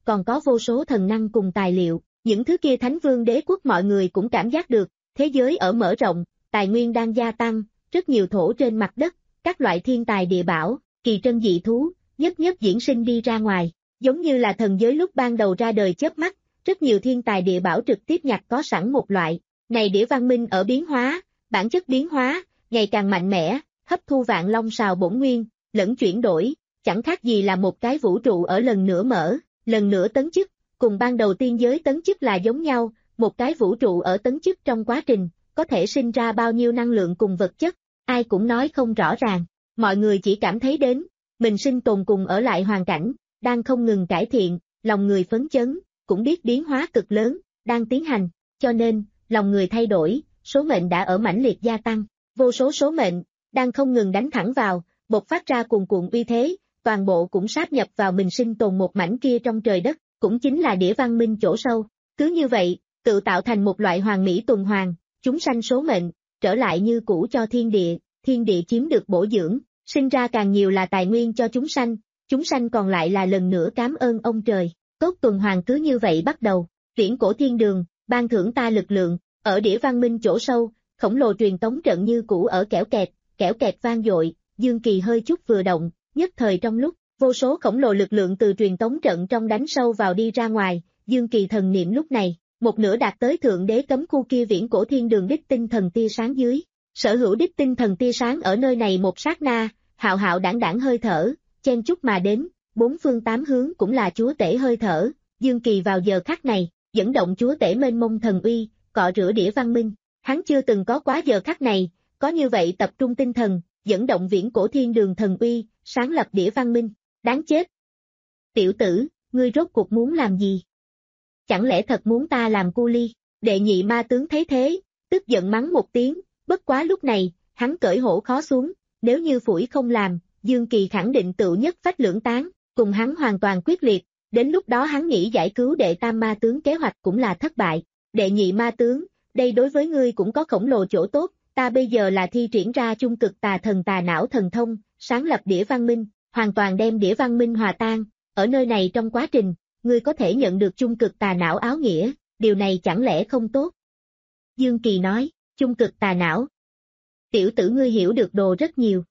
còn có vô số thần năng cùng tài liệu, những thứ kia Thánh Vương đế quốc mọi người cũng cảm giác được, thế giới ở mở rộng, tài nguyên đang gia tăng, rất nhiều thổ trên mặt đất, các loại thiên tài địa bảo, kỳ trân dị thú, nhất nhất diễn sinh đi ra ngoài, giống như là thần giới lúc ban đầu ra đời chớp mắt, rất nhiều thiên tài địa bảo trực tiếp nhặt có sẵn một loại, này đĩa văn minh ở biến hóa, bản chất biến hóa, ngày càng mạnh mẽ, hấp thu vạn long sào bổn nguyên, lẫn chuyển đổi, chẳng khác gì là một cái vũ trụ ở lần nữa mở, lần nữa tấn chức, cùng ban đầu tiên giới tấn chức là giống nhau, một cái vũ trụ ở tấn chức trong quá trình, có thể sinh ra bao nhiêu năng lượng cùng vật chất, ai cũng nói không rõ ràng, mọi người chỉ cảm thấy đến, mình sinh tồn cùng ở lại hoàn cảnh, đang không ngừng cải thiện, lòng người phấn chấn, cũng biết biến hóa cực lớn, đang tiến hành, cho nên, lòng người thay đổi, số mệnh đã ở mãnh liệt gia tăng, vô số số mệnh, đang không ngừng đánh thẳng vào, bộc phát ra cuồn cuộn uy thế, toàn bộ cũng sáp nhập vào mình sinh tồn một mảnh kia trong trời đất, cũng chính là đĩa văn minh chỗ sâu, cứ như vậy, tự tạo thành một loại hoàn mỹ tuần hoàn, chúng sanh số mệnh, trở lại như cũ cho thiên địa, thiên địa chiếm được bổ dưỡng, sinh ra càng nhiều là tài nguyên cho chúng sanh, chúng sanh còn lại là lần nữa cảm ơn ông trời, tốt tuần hoàn cứ như vậy bắt đầu, viễn cổ thiên đường, ban thưởng ta lực lượng, ở đĩa văn minh chỗ sâu, khổng lồ truyền tống trận như cũ ở kẽo kẹt, kẽo kẹt vang dội, Dương Kỳ hơi chút vừa động, nhất thời trong lúc, vô số khổng lồ lực lượng từ truyền tống trận trong đánh sâu vào đi ra ngoài, Dương Kỳ thần niệm lúc này, một nửa đạt tới thượng đế cấm khu kia viễn cổ thiên đường đích tinh thần tia sáng dưới, sở hữu đích tinh thần tia sáng ở nơi này một sát na, hạo hạo đảng đảng hơi thở, chen chúc mà đến, bốn phương tám hướng cũng là chúa tể hơi thở, Dương Kỳ vào giờ khắc này, dẫn động chúa tể mênh mông thần uy, cọ rửa đĩa văn minh, hắn chưa từng có quá giờ khắc này, có như vậy tập trung tinh thần, dẫn động viễn cổ thiên đường thần uy, sáng lập đĩa văn minh, đáng chết. Tiểu tử, ngươi rốt cuộc muốn làm gì? Chẳng lẽ thật muốn ta làm cu ly? Đệ nhị ma tướng thấy thế, tức giận mắng một tiếng, bất quá lúc này, hắn cởi hổ khó xuống, nếu như phủi không làm, Dương Kỳ khẳng định tự nhất phách lưỡng tán, cùng hắn hoàn toàn quyết liệt, đến lúc đó hắn nghĩ giải cứu đệ tam ma tướng kế hoạch cũng là thất bại. Đệ nhị ma tướng, đây đối với ngươi cũng có khổng lồ chỗ tốt, ta bây giờ là thi triển ra chung cực tà thần tà não thần thông, sáng lập đĩa văn minh, hoàn toàn đem đĩa văn minh hòa tan, ở nơi này trong quá trình, ngươi có thể nhận được chung cực tà não áo nghĩa, điều này chẳng lẽ không tốt? Dương Kỳ nói, chung cực tà não. Tiểu tử ngươi hiểu được đồ rất nhiều.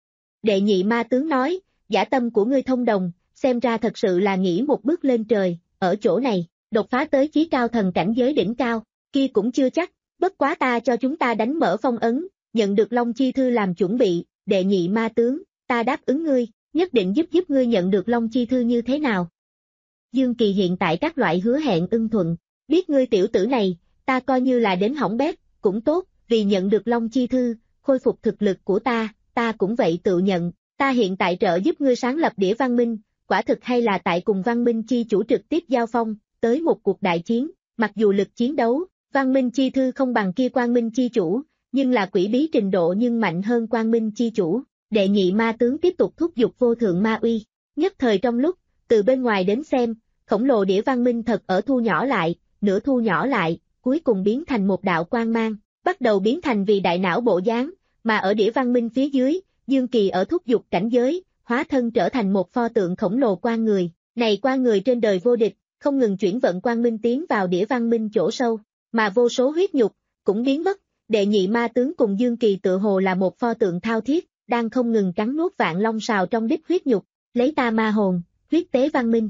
Đệ nhị ma tướng nói, giả tâm của ngươi thông đồng, xem ra thật sự là nghĩ một bước lên trời, ở chỗ này, đột phá tới chí cao thần cảnh giới đỉnh cao, kia cũng chưa chắc, bất quá ta cho chúng ta đánh mở phong ấn, nhận được Long Chi Thư làm chuẩn bị, đệ nhị ma tướng, ta đáp ứng ngươi, nhất định giúp giúp ngươi nhận được Long Chi Thư như thế nào. Dương Kỳ hiện tại các loại hứa hẹn ưng thuận, biết ngươi tiểu tử này, ta coi như là đến hỏng bét, cũng tốt, vì nhận được Long Chi Thư, khôi phục thực lực của ta, ta cũng vậy tự nhận, ta hiện tại trợ giúp ngươi sáng lập đĩa văn minh, quả thực hay là tại cùng văn minh chi chủ trực tiếp giao phong, tới một cuộc đại chiến, mặc dù lực chiến đấu, văn minh chi thư không bằng kia quang minh chi chủ, nhưng là quỷ bí trình độ nhưng mạnh hơn quang minh chi chủ, đệ nhị ma tướng tiếp tục thúc giục vô thượng ma uy, nhất thời trong lúc, từ bên ngoài đến xem, khổng lồ đĩa văn minh thật ở thu nhỏ lại, nửa thu nhỏ lại, cuối cùng biến thành một đạo quang mang, bắt đầu biến thành vì đại não bộ dáng, mà ở đĩa văn minh phía dưới, Dương Kỳ ở thúc giục cảnh giới, hóa thân trở thành một pho tượng khổng lồ quan người, này quan người trên đời vô địch, không ngừng chuyển vận quang minh tiến vào đĩa văn minh chỗ sâu, mà vô số huyết nhục, cũng biến mất, đệ nhị ma tướng cùng Dương Kỳ tự hồ là một pho tượng thao thiết, đang không ngừng cắn nuốt vạn long sào trong đích huyết nhục, lấy ta ma hồn, huyết tế văn minh.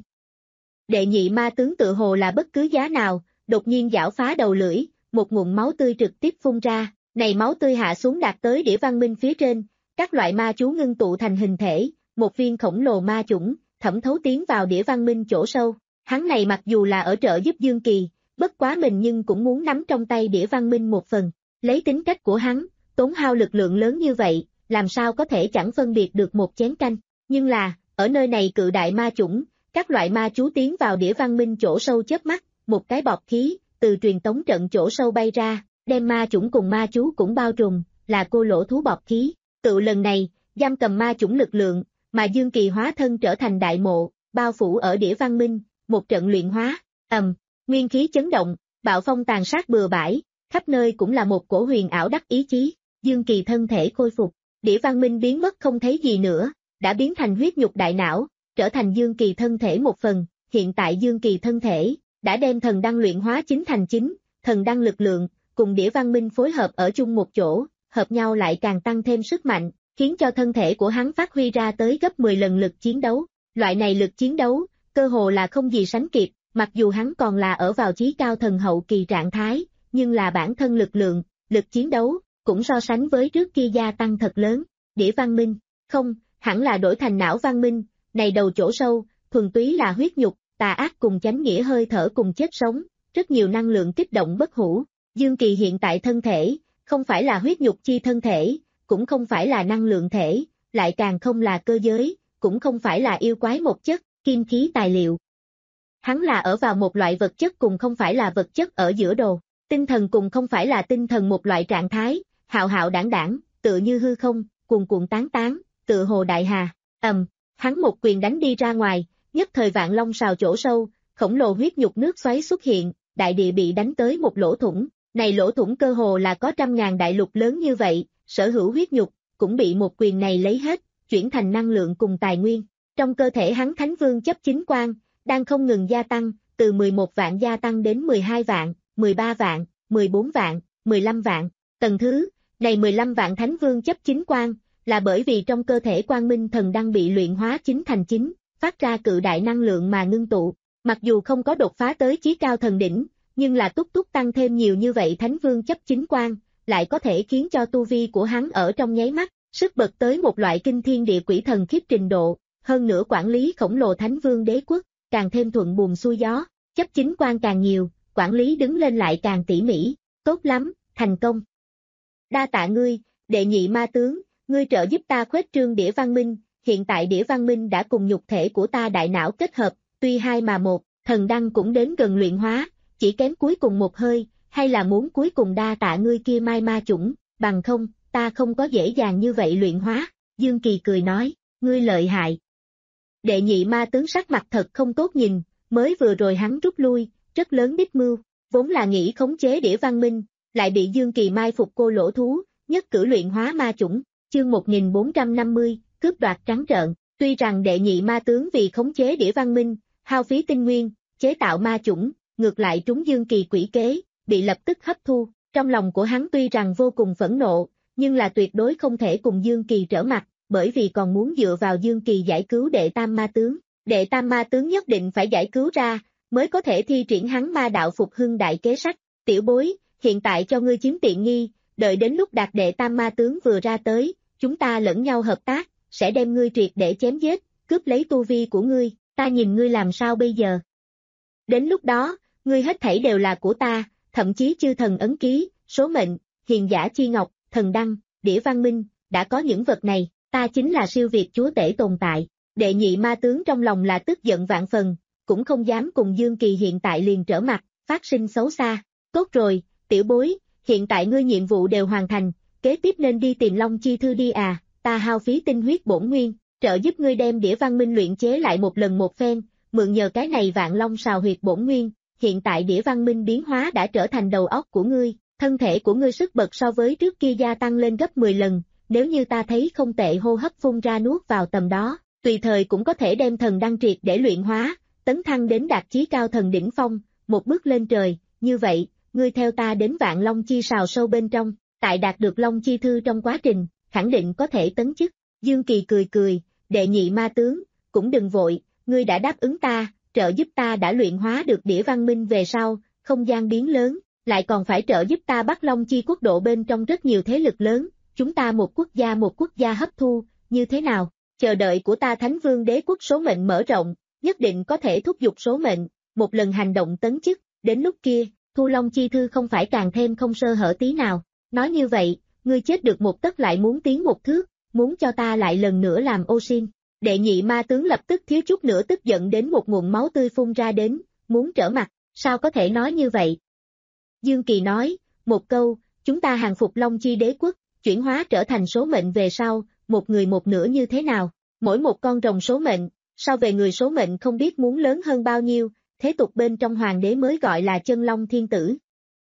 Đệ nhị ma tướng tự hồ là bất cứ giá nào, đột nhiên giảo phá đầu lưỡi, một ngụm máu tươi trực tiếp phun ra, này máu tươi hạ xuống đạt tới đĩa văn minh phía trên, các loại ma chú ngưng tụ thành hình thể, một viên khổng lồ ma chủng, thẩm thấu tiến vào đĩa văn minh chỗ sâu, hắn này mặc dù là ở trợ giúp Dương Kỳ, bất quá mình nhưng cũng muốn nắm trong tay đĩa văn minh một phần, lấy tính cách của hắn, tốn hao lực lượng lớn như vậy, làm sao có thể chẳng phân biệt được một chén canh, nhưng là, ở nơi này cự đại ma chủng, các loại ma chú tiến vào đĩa văn minh chỗ sâu chớp mắt, một cái bọt khí, từ truyền tống trận chỗ sâu bay ra, đem ma chủng cùng ma chú cũng bao trùm, là cô lỗ thú bọt khí, tự lần này, giam cầm ma chủng lực lượng, mà Dương Kỳ hóa thân trở thành đại mộ, bao phủ ở đĩa văn minh, một trận luyện hóa, ầm, nguyên khí chấn động, bạo phong tàn sát bừa bãi, khắp nơi cũng là một cổ huyền ảo đắc ý chí, Dương Kỳ thân thể khôi phục, đĩa văn minh biến mất không thấy gì nữa, đã biến thành huyết nhục đại não, trở thành Dương Kỳ thân thể một phần, hiện tại Dương Kỳ thân thể, đã đem thần đăng luyện hóa chín thành chín, thần đăng lực lượng, cùng đĩa văn minh phối hợp ở chung một chỗ, hợp nhau lại càng tăng thêm sức mạnh, khiến cho thân thể của hắn phát huy ra tới gấp mười lần lực chiến đấu. Loại này lực chiến đấu, cơ hồ là không gì sánh kịp, mặc dù hắn còn là ở vào chí cao thần hậu kỳ trạng thái, nhưng là bản thân lực lượng, lực chiến đấu, cũng so sánh với trước kia gia tăng thật lớn. Đĩa văn minh, không, hẳn là đổi thành não văn minh, này đầu chỗ sâu, thuần túy là huyết nhục, tà ác cùng chánh nghĩa hơi thở cùng chết sống, rất nhiều năng lượng kích động bất hủ. Dương Kỳ hiện tại thân thể, không phải là huyết nhục chi thân thể, cũng không phải là năng lượng thể, lại càng không là cơ giới, cũng không phải là yêu quái một chất, kim khí tài liệu. Hắn là ở vào một loại vật chất cùng không phải là vật chất ở giữa đồ, tinh thần cùng không phải là tinh thần một loại trạng thái, hạo hạo đảng đảng, tựa như hư không, cuồn cuộn tán tán, tựa hồ đại hà. Ầm, hắn một quyền đánh đi ra ngoài, nhất thời vạn long sào chỗ sâu, khổng lồ huyết nhục nước xoáy xuất hiện, đại địa bị đánh tới một lỗ thủng, này lỗ thủng cơ hồ là có trăm ngàn đại lục lớn như vậy, sở hữu huyết nhục, cũng bị một quyền này lấy hết, chuyển thành năng lượng cùng tài nguyên. Trong cơ thể hắn Thánh Vương chấp chính quan, đang không ngừng gia tăng, từ mười một vạn gia tăng đến mười hai vạn, mười ba vạn, mười bốn vạn, mười lăm vạn. Tầng thứ, này mười lăm vạn Thánh Vương chấp chính quan, là bởi vì trong cơ thể Quang Minh Thần đang bị luyện hóa chín thành chín, phát ra cự đại năng lượng mà ngưng tụ. Mặc dù không có đột phá tới chí cao thần đỉnh, nhưng là túc túc tăng thêm nhiều như vậy Thánh Vương chấp chính quan, lại có thể khiến cho tu vi của hắn ở trong nháy mắt, sức bật tới một loại kinh thiên địa quỷ thần khiếp trình độ, hơn nữa quản lý khổng lồ Thánh Vương đế quốc, càng thêm thuận buồm xuôi gió, chấp chính quan càng nhiều, quản lý đứng lên lại càng tỉ mỉ, tốt lắm, thành công. Đa tạ ngươi, đệ nhị ma tướng, ngươi trợ giúp ta khuếch trương đĩa văn minh, hiện tại đĩa văn minh đã cùng nhục thể của ta đại não kết hợp, tuy hai mà một, thần đăng cũng đến gần luyện hóa, chỉ kém cuối cùng một hơi, hay là muốn cuối cùng đa tạ ngươi kia mai ma chủng, bằng không, ta không có dễ dàng như vậy luyện hóa. Dương Kỳ cười nói, ngươi lợi hại. Đệ nhị ma tướng sắc mặt thật không tốt nhìn, mới vừa rồi hắn rút lui, rất lớn đích mưu, vốn là nghĩ khống chế đĩa văn minh, lại bị Dương Kỳ mai phục cô lỗ thú, nhất cử luyện hóa ma chủng. Chương một nghìn bốn trăm năm mươi, cướp đoạt trắng trợn. Tuy rằng đệ nhị ma tướng vì khống chế đĩa văn minh, hao phí tinh nguyên, chế tạo ma chủng, ngược lại trúng Dương Kỳ quỷ kế, bị lập tức hấp thu. Trong lòng của hắn tuy rằng vô cùng phẫn nộ, nhưng là tuyệt đối không thể cùng Dương Kỳ trở mặt, bởi vì còn muốn dựa vào Dương Kỳ giải cứu đệ tam ma tướng. Đệ tam ma tướng nhất định phải giải cứu ra, mới có thể thi triển hắn ma đạo phục hưng đại kế sách. Tiểu bối, hiện tại cho ngươi chiếm tiện nghi, đợi đến lúc đạt đệ tam ma tướng vừa ra tới, chúng ta lẫn nhau hợp tác, sẽ đem ngươi triệt để chém giết, cướp lấy tu vi của ngươi, ta nhìn ngươi làm sao bây giờ. Đến lúc đó, ngươi hết thảy đều là của ta, thậm chí chư thần ấn ký, số mệnh, hiền giả chi ngọc, thần đăng, đĩa văn minh, đã có những vật này, ta chính là siêu việt chúa tể tồn tại. Đệ nhị ma tướng trong lòng là tức giận vạn phần, cũng không dám cùng Dương Kỳ hiện tại liền trở mặt, phát sinh xấu xa. Tốt rồi, tiểu bối, hiện tại ngươi nhiệm vụ đều hoàn thành, kế tiếp nên đi tìm Long Chi Thư đi à, ta hao phí tinh huyết bổn nguyên, trợ giúp ngươi đem đĩa văn minh luyện chế lại một lần một phen, mượn nhờ cái này vạn long sào huyệt bổn nguyên, hiện tại đĩa văn minh biến hóa đã trở thành đầu óc của ngươi, thân thể của ngươi sức bật so với trước kia gia tăng lên gấp mười lần, nếu như ta thấy không tệ hô hấp phun ra nuốt vào tầm đó, tùy thời cũng có thể đem thần đăng triệt để luyện hóa, tấn thăng đến đạt chí cao thần đỉnh phong, một bước lên trời, như vậy, ngươi theo ta đến vạn long chi sào sâu bên trong, tại đạt được long chi thư trong quá trình, khẳng định có thể tấn chức. Dương Kỳ cười cười, đệ nhị ma tướng, cũng đừng vội, ngươi đã đáp ứng ta, trợ giúp ta đã luyện hóa được đĩa văn minh về sau, không gian biến lớn, lại còn phải trợ giúp ta bắt long chi quốc độ bên trong rất nhiều thế lực lớn, chúng ta một quốc gia một quốc gia hấp thu, như thế nào, chờ đợi của ta Thánh Vương đế quốc số mệnh mở rộng, nhất định có thể thúc giục số mệnh, một lần hành động tấn chức, đến lúc kia, thu long chi thư không phải càng thêm không sơ hở tí nào, nói như vậy, ngươi chết được một tấc lại muốn tiến một thước, muốn cho ta lại lần nữa làm ô xin. Đệ nhị ma tướng lập tức thiếu chút nữa tức giận đến một nguồn máu tươi phun ra đến, muốn trở mặt, sao có thể nói như vậy? Dương Kỳ nói, một câu, chúng ta hàng phục Long Chi đế quốc, chuyển hóa trở thành số mệnh về sau, một người một nửa như thế nào? Mỗi một con rồng số mệnh, so về người số mệnh không biết muốn lớn hơn bao nhiêu, thế tục bên trong hoàng đế mới gọi là chân long thiên tử.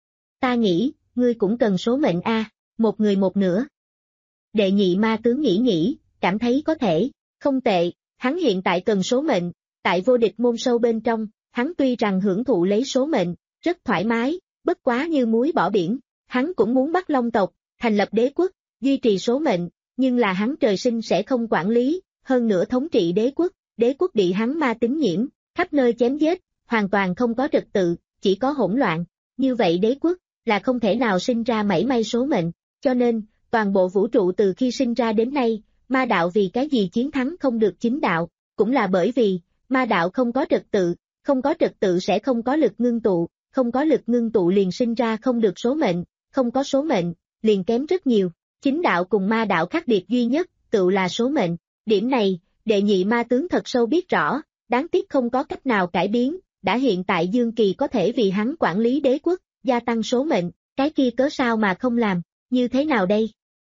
Ta nghĩ, ngươi cũng cần số mệnh a, một người một nửa. Đệ nhị ma tướng nghĩ nghĩ, cảm thấy có thể, không tệ, hắn hiện tại cần số mệnh, tại vô địch môn sâu bên trong, hắn tuy rằng hưởng thụ lấy số mệnh, rất thoải mái, bất quá như muối bỏ biển, hắn cũng muốn bắt Long tộc, thành lập đế quốc, duy trì số mệnh, nhưng là hắn trời sinh sẽ không quản lý, hơn nữa thống trị đế quốc, đế quốc bị hắn ma tính nhiễm, khắp nơi chém giết, hoàn toàn không có trật tự, chỉ có hỗn loạn, như vậy đế quốc là không thể nào sinh ra mảy may số mệnh, cho nên, toàn bộ vũ trụ từ khi sinh ra đến nay, ma đạo vì cái gì chiến thắng không được chính đạo, cũng là bởi vì, ma đạo không có trật tự, không có trật tự sẽ không có lực ngưng tụ, không có lực ngưng tụ liền sinh ra không được số mệnh, không có số mệnh, liền kém rất nhiều, chính đạo cùng ma đạo khác biệt duy nhất, tự là số mệnh, điểm này, đệ nhị ma tướng thật sâu biết rõ, đáng tiếc không có cách nào cải biến, đã hiện tại Dương Kỳ có thể vì hắn quản lý đế quốc, gia tăng số mệnh, cái kia cớ sao mà không làm, như thế nào đây?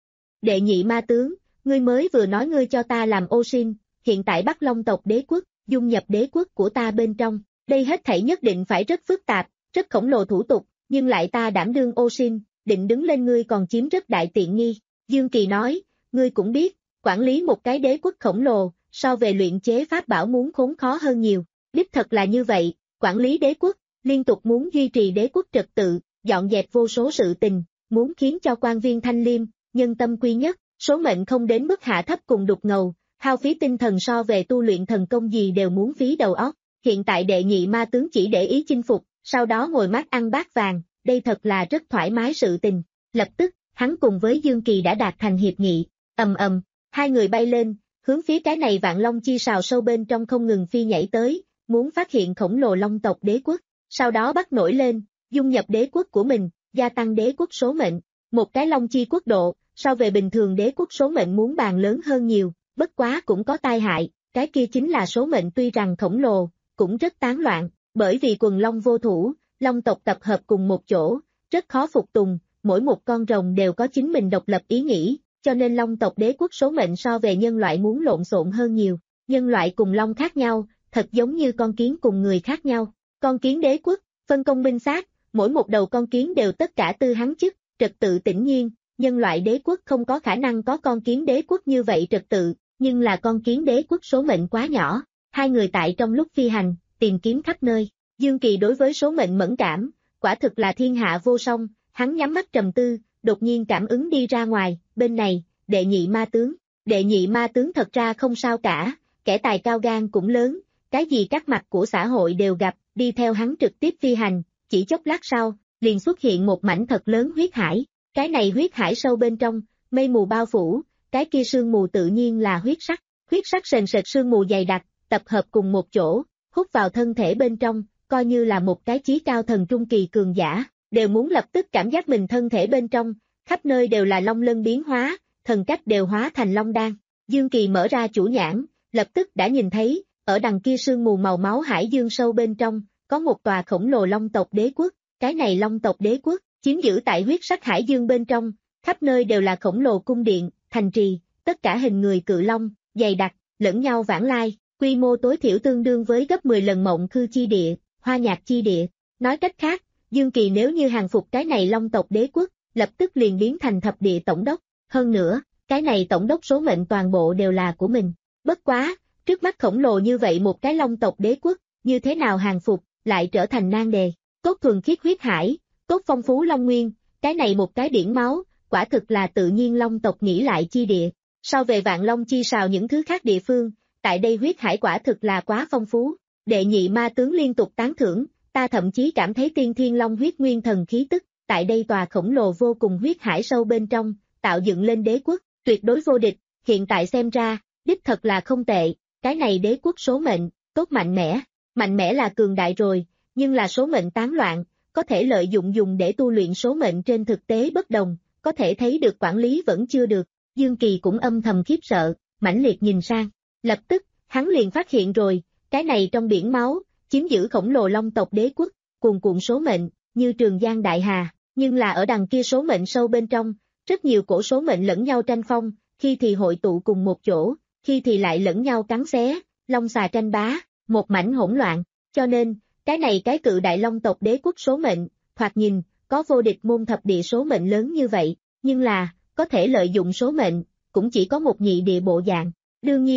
Đệ nhị ma tướng, ngươi mới vừa nói ngươi cho ta làm ô sin, hiện tại bắt Long tộc đế quốc, dung nhập đế quốc của ta bên trong, đây hết thảy nhất định phải rất phức tạp, rất khổng lồ thủ tục, nhưng lại ta đảm đương ô sin, định đứng lên ngươi còn chiếm rất đại tiện nghi. Dương Kỳ nói, ngươi cũng biết, quản lý một cái đế quốc khổng lồ, so về luyện chế pháp bảo muốn khốn khó hơn nhiều, đích thật là như vậy, quản lý đế quốc, liên tục muốn duy trì đế quốc trật tự, dọn dẹp vô số sự tình, muốn khiến cho quan viên thanh liêm, nhân tâm quy nhất, số mệnh không đến mức hạ thấp cùng đục ngầu, hao phí tinh thần so về tu luyện thần công gì đều muốn phí đầu óc, hiện tại đệ nhị ma tướng chỉ để ý chinh phục, sau đó ngồi mắt ăn bát vàng, đây thật là rất thoải mái sự tình, lập tức, hắn cùng với Dương Kỳ đã đạt thành hiệp nghị, ầm ầm, hai người bay lên, hướng phía cái này vạn long chi sào sâu bên trong không ngừng phi nhảy tới, muốn phát hiện khổng lồ long tộc đế quốc, sau đó bắt nổi lên, dung nhập đế quốc của mình, gia tăng đế quốc số mệnh, một cái long chi quốc độ, so về bình thường đế quốc số mệnh muốn bàn lớn hơn nhiều, bất quá cũng có tai hại, cái kia chính là số mệnh tuy rằng khổng lồ, cũng rất tán loạn, bởi vì quần long vô thủ, long tộc tập hợp cùng một chỗ, rất khó phục tùng, mỗi một con rồng đều có chính mình độc lập ý nghĩ, cho nên long tộc đế quốc số mệnh so về nhân loại muốn lộn xộn hơn nhiều, nhân loại cùng long khác nhau, thật giống như con kiến cùng người khác nhau, con kiến đế quốc, phân công binh sát, mỗi một đầu con kiến đều tất cả tư hắn chức, trật tự tĩnh nhiên, nhân loại đế quốc không có khả năng có con kiến đế quốc như vậy trật tự, nhưng là con kiến đế quốc số mệnh quá nhỏ, hai người tại trong lúc phi hành, tìm kiếm khắp nơi, Dương Kỳ đối với số mệnh mẫn cảm, quả thực là thiên hạ vô song, hắn nhắm mắt trầm tư, đột nhiên cảm ứng đi ra ngoài, bên này, đệ nhị ma tướng, đệ nhị ma tướng thật ra không sao cả, kẻ tài cao gan cũng lớn, cái gì các mặt của xã hội đều gặp, đi theo hắn trực tiếp phi hành, chỉ chốc lát sau, liền xuất hiện một mảnh thật lớn huyết hải, cái này huyết hải sâu bên trong, mây mù bao phủ, cái kia sương mù tự nhiên là huyết sắc, huyết sắc sền sệt sương mù dày đặc, tập hợp cùng một chỗ, hút vào thân thể bên trong, coi như là một cái chí cao thần trung kỳ cường giả, đều muốn lập tức cảm giác mình thân thể bên trong, khắp nơi đều là long lân biến hóa, thần cách đều hóa thành long đan. Dương Kỳ mở ra chủ nhãn, lập tức đã nhìn thấy, ở đằng kia sương mù màu máu hải dương sâu bên trong, có một tòa khổng lồ long tộc đế quốc, cái này long tộc đế quốc, chiếm giữ tại huyết sắc hải dương bên trong, khắp nơi đều là khổng lồ cung điện, thành trì, tất cả hình người cự long, dày đặc, lẫn nhau vãng lai, quy mô tối thiểu tương đương với gấp mười lần Mộng Khư chi địa, Hoa Nhạc chi địa. Nói cách khác, Dương Kỳ nếu như hàng phục cái này long tộc đế quốc, lập tức liền biến thành thập địa tổng đốc, hơn nữa, cái này tổng đốc số mệnh toàn bộ đều là của mình. Bất quá, trước mắt khổng lồ như vậy một cái long tộc đế quốc, như thế nào hàng phục, lại trở thành nan đề. Cốt thuần khiết huyết hải, cốt phong phú long nguyên, cái này một cái biển máu, quả thực là tự nhiên long tộc nghĩ lại chi địa. So về vạn long chi sào những thứ khác địa phương, tại đây huyết hải quả thực là quá phong phú. Đệ nhị ma tướng liên tục tán thưởng, ta thậm chí cảm thấy tiên thiên long huyết nguyên thần khí tức, tại đây tòa khổng lồ vô cùng huyết hải sâu bên trong, tạo dựng lên đế quốc, tuyệt đối vô địch, hiện tại xem ra, đích thật là không tệ, cái này đế quốc số mệnh, tốt mạnh mẽ, mạnh mẽ là cường đại rồi, nhưng là số mệnh tán loạn, có thể lợi dụng dùng để tu luyện số mệnh trên thực tế bất đồng, có thể thấy được quản lý vẫn chưa được, Dương Kỳ cũng âm thầm khiếp sợ, mãnh liệt nhìn sang, lập tức, hắn liền phát hiện rồi, cái này trong biển máu, chiếm giữ khổng lồ long tộc đế quốc, cuồn cuộn số mệnh, như trường giang đại hà, nhưng là ở đằng kia số mệnh sâu bên trong, rất nhiều cổ số mệnh lẫn nhau tranh phong, khi thì hội tụ cùng một chỗ, khi thì lại lẫn nhau cắn xé, long xà tranh bá, một mảnh hỗn loạn, cho nên, cái này cái cự đại long tộc đế quốc số mệnh, thoạt nhìn, có vô địch môn thập địa số mệnh lớn như vậy, nhưng là, có thể lợi dụng số mệnh, cũng chỉ có một nhị địa bộ dạng. Đương nhiên,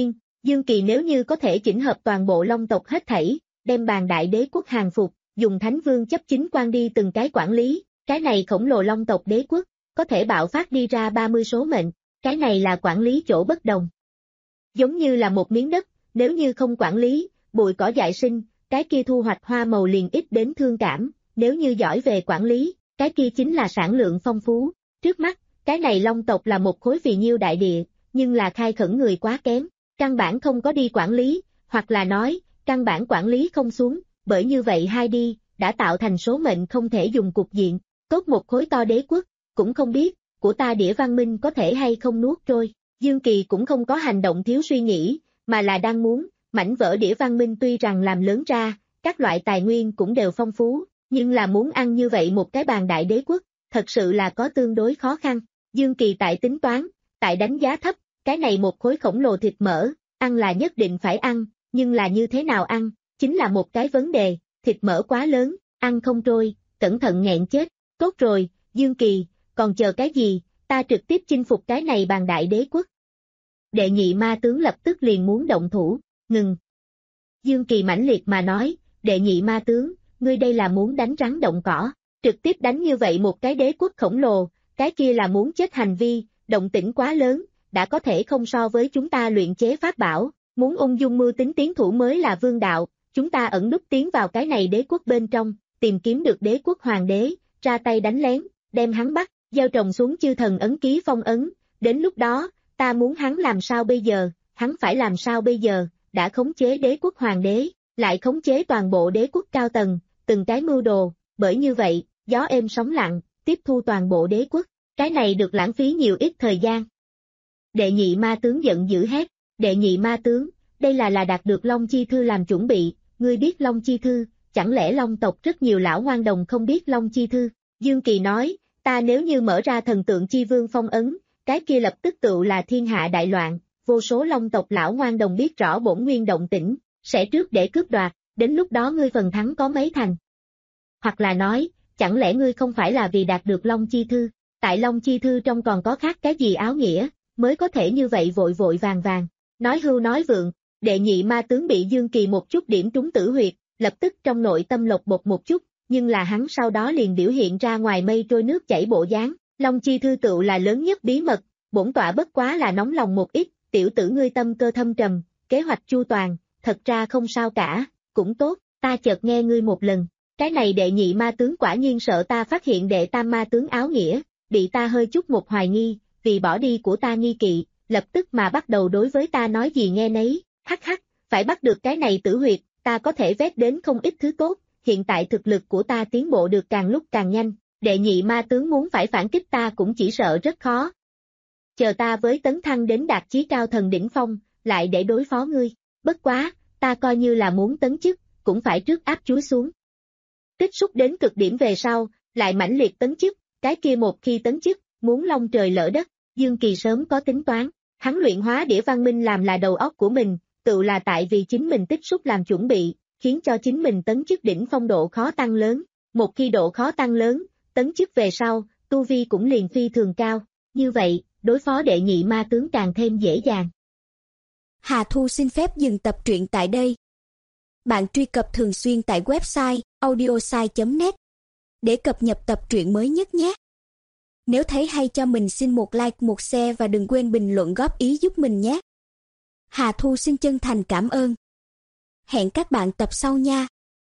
Dương Kỳ nếu như có thể chỉnh hợp toàn bộ Long tộc hết thảy, đem bàn đại đế quốc hàng phục, dùng Thánh Vương chấp chính quan đi từng cái quản lý, cái này khổng lồ Long tộc đế quốc, có thể bạo phát đi ra ba mươi số mệnh, cái này là quản lý chỗ bất đồng. Giống như là một miếng đất, nếu như không quản lý, bụi cỏ dại sinh, cái kia thu hoạch hoa màu liền ít đến thương cảm, nếu như giỏi về quản lý, cái kia chính là sản lượng phong phú. Trước mắt, cái này Long tộc là một khối phì nhiêu đại địa, nhưng là khai khẩn người quá kém, căn bản không có đi quản lý, hoặc là nói, căn bản quản lý không xuống, bởi như vậy hai đi, đã tạo thành số mệnh không thể dùng cục diện, tốt một khối to đế quốc, cũng không biết, của ta đĩa văn minh có thể hay không nuốt trôi. Dương Kỳ cũng không có hành động thiếu suy nghĩ, mà là đang muốn, mảnh vỡ đĩa văn minh tuy rằng làm lớn ra, các loại tài nguyên cũng đều phong phú, nhưng là muốn ăn như vậy một cái bàn đại đế quốc, thật sự là có tương đối khó khăn. Dương Kỳ tại tính toán, tại đánh giá thấp, cái này một khối khổng lồ thịt mỡ, ăn là nhất định phải ăn, nhưng là như thế nào ăn, chính là một cái vấn đề, thịt mỡ quá lớn, ăn không trôi, cẩn thận nghẹn chết. Tốt rồi, Dương Kỳ, còn chờ cái gì, ta trực tiếp chinh phục cái này bàn đại đế quốc. Đệ nhị ma tướng lập tức liền muốn động thủ, ngừng. Dương Kỳ mãnh liệt mà nói, đệ nhị ma tướng, ngươi đây là muốn đánh rắn động cỏ, trực tiếp đánh như vậy một cái đế quốc khổng lồ, cái kia là muốn chết hành vi, động tĩnh quá lớn, đã có thể không so với chúng ta luyện chế pháp bảo, muốn ung dung mưu tính tiến thủ mới là vương đạo, chúng ta ẩn núp tiến vào cái này đế quốc bên trong, tìm kiếm được đế quốc hoàng đế, ra tay đánh lén, đem hắn bắt, gieo trồng xuống chư thần ấn ký phong ấn, đến lúc đó, ta muốn hắn làm sao bây giờ, hắn phải làm sao bây giờ, đã khống chế đế quốc hoàng đế, lại khống chế toàn bộ đế quốc cao tầng, từng cái mưu đồ, bởi như vậy, gió êm sóng lặng, tiếp thu toàn bộ đế quốc, cái này được lãng phí nhiều ít thời gian. Đệ nhị ma tướng giận dữ hét, đệ nhị ma tướng, đây là là đạt được Long Chi Thư làm chuẩn bị, ngươi biết Long Chi Thư, chẳng lẽ Long tộc rất nhiều lão ngoan đồng không biết Long Chi Thư? Dương Kỳ nói, ta nếu như mở ra thần tượng chi vương phong ấn, cái kia lập tức tựu là thiên hạ đại loạn, vô số Long tộc lão ngoan đồng biết rõ bổn nguyên động tĩnh, sẽ trước để cướp đoạt, đến lúc đó ngươi phần thắng có mấy thành? Hoặc là nói, chẳng lẽ ngươi không phải là vì đạt được Long Chi Thư, tại Long Chi Thư trong còn có khác cái gì áo nghĩa, mới có thể như vậy vội vội vàng vàng, nói hưu nói vượng, đệ nhị ma tướng bị Dương Kỳ một chút điểm trúng tử huyệt, lập tức trong nội tâm lột bột một chút, nhưng là hắn sau đó liền biểu hiện ra ngoài mây trôi nước chảy bộ dáng, Long Chi Thư tựu là lớn nhất bí mật, bổn tọa bất quá là nóng lòng một ít, tiểu tử ngươi tâm cơ thâm trầm, kế hoạch chu toàn, thật ra không sao cả, cũng tốt, ta chợt nghe ngươi một lần, cái này đệ nhị ma tướng quả nhiên sợ ta phát hiện đệ tam ma tướng áo nghĩa, bị ta hơi chút một hoài nghi, vì bỏ đi của ta nghi kỵ, lập tức mà bắt đầu đối với ta nói gì nghe nấy, hắc hắc, phải bắt được cái này tử huyệt, ta có thể vét đến không ít thứ tốt, hiện tại thực lực của ta tiến bộ được càng lúc càng nhanh, đệ nhị ma tướng muốn phải phản kích ta cũng chỉ sợ rất khó. Chờ ta với tấn thăng đến đạt chí cao thần đỉnh phong, lại để đối phó ngươi, bất quá, ta coi như là muốn tấn chức, cũng phải trước áp chuối xuống. Tích xúc đến cực điểm về sau, lại mãnh liệt tấn chức, cái kia một khi tấn chức, muốn long trời lỡ đất, Dương Kỳ sớm có tính toán, hắn luyện hóa đĩa văn minh làm là đầu óc của mình, tự là tại vì chính mình tích xúc làm chuẩn bị, khiến cho chính mình tấn chức đỉnh phong độ khó tăng lớn, một khi độ khó tăng lớn, tấn chức về sau, tu vi cũng liền phi thường cao, như vậy, đối phó đệ nhị ma tướng càng thêm dễ dàng. Hà Thu xin phép dừng tập truyện tại đây. Bạn truy cập thường xuyên tại website audiosai chấm net để cập nhật tập truyện mới nhất nhé. Nếu thấy hay cho mình xin một like, một share và đừng quên bình luận góp ý giúp mình nhé. Hà Thu xin chân thành cảm ơn. Hẹn các bạn tập sau nha.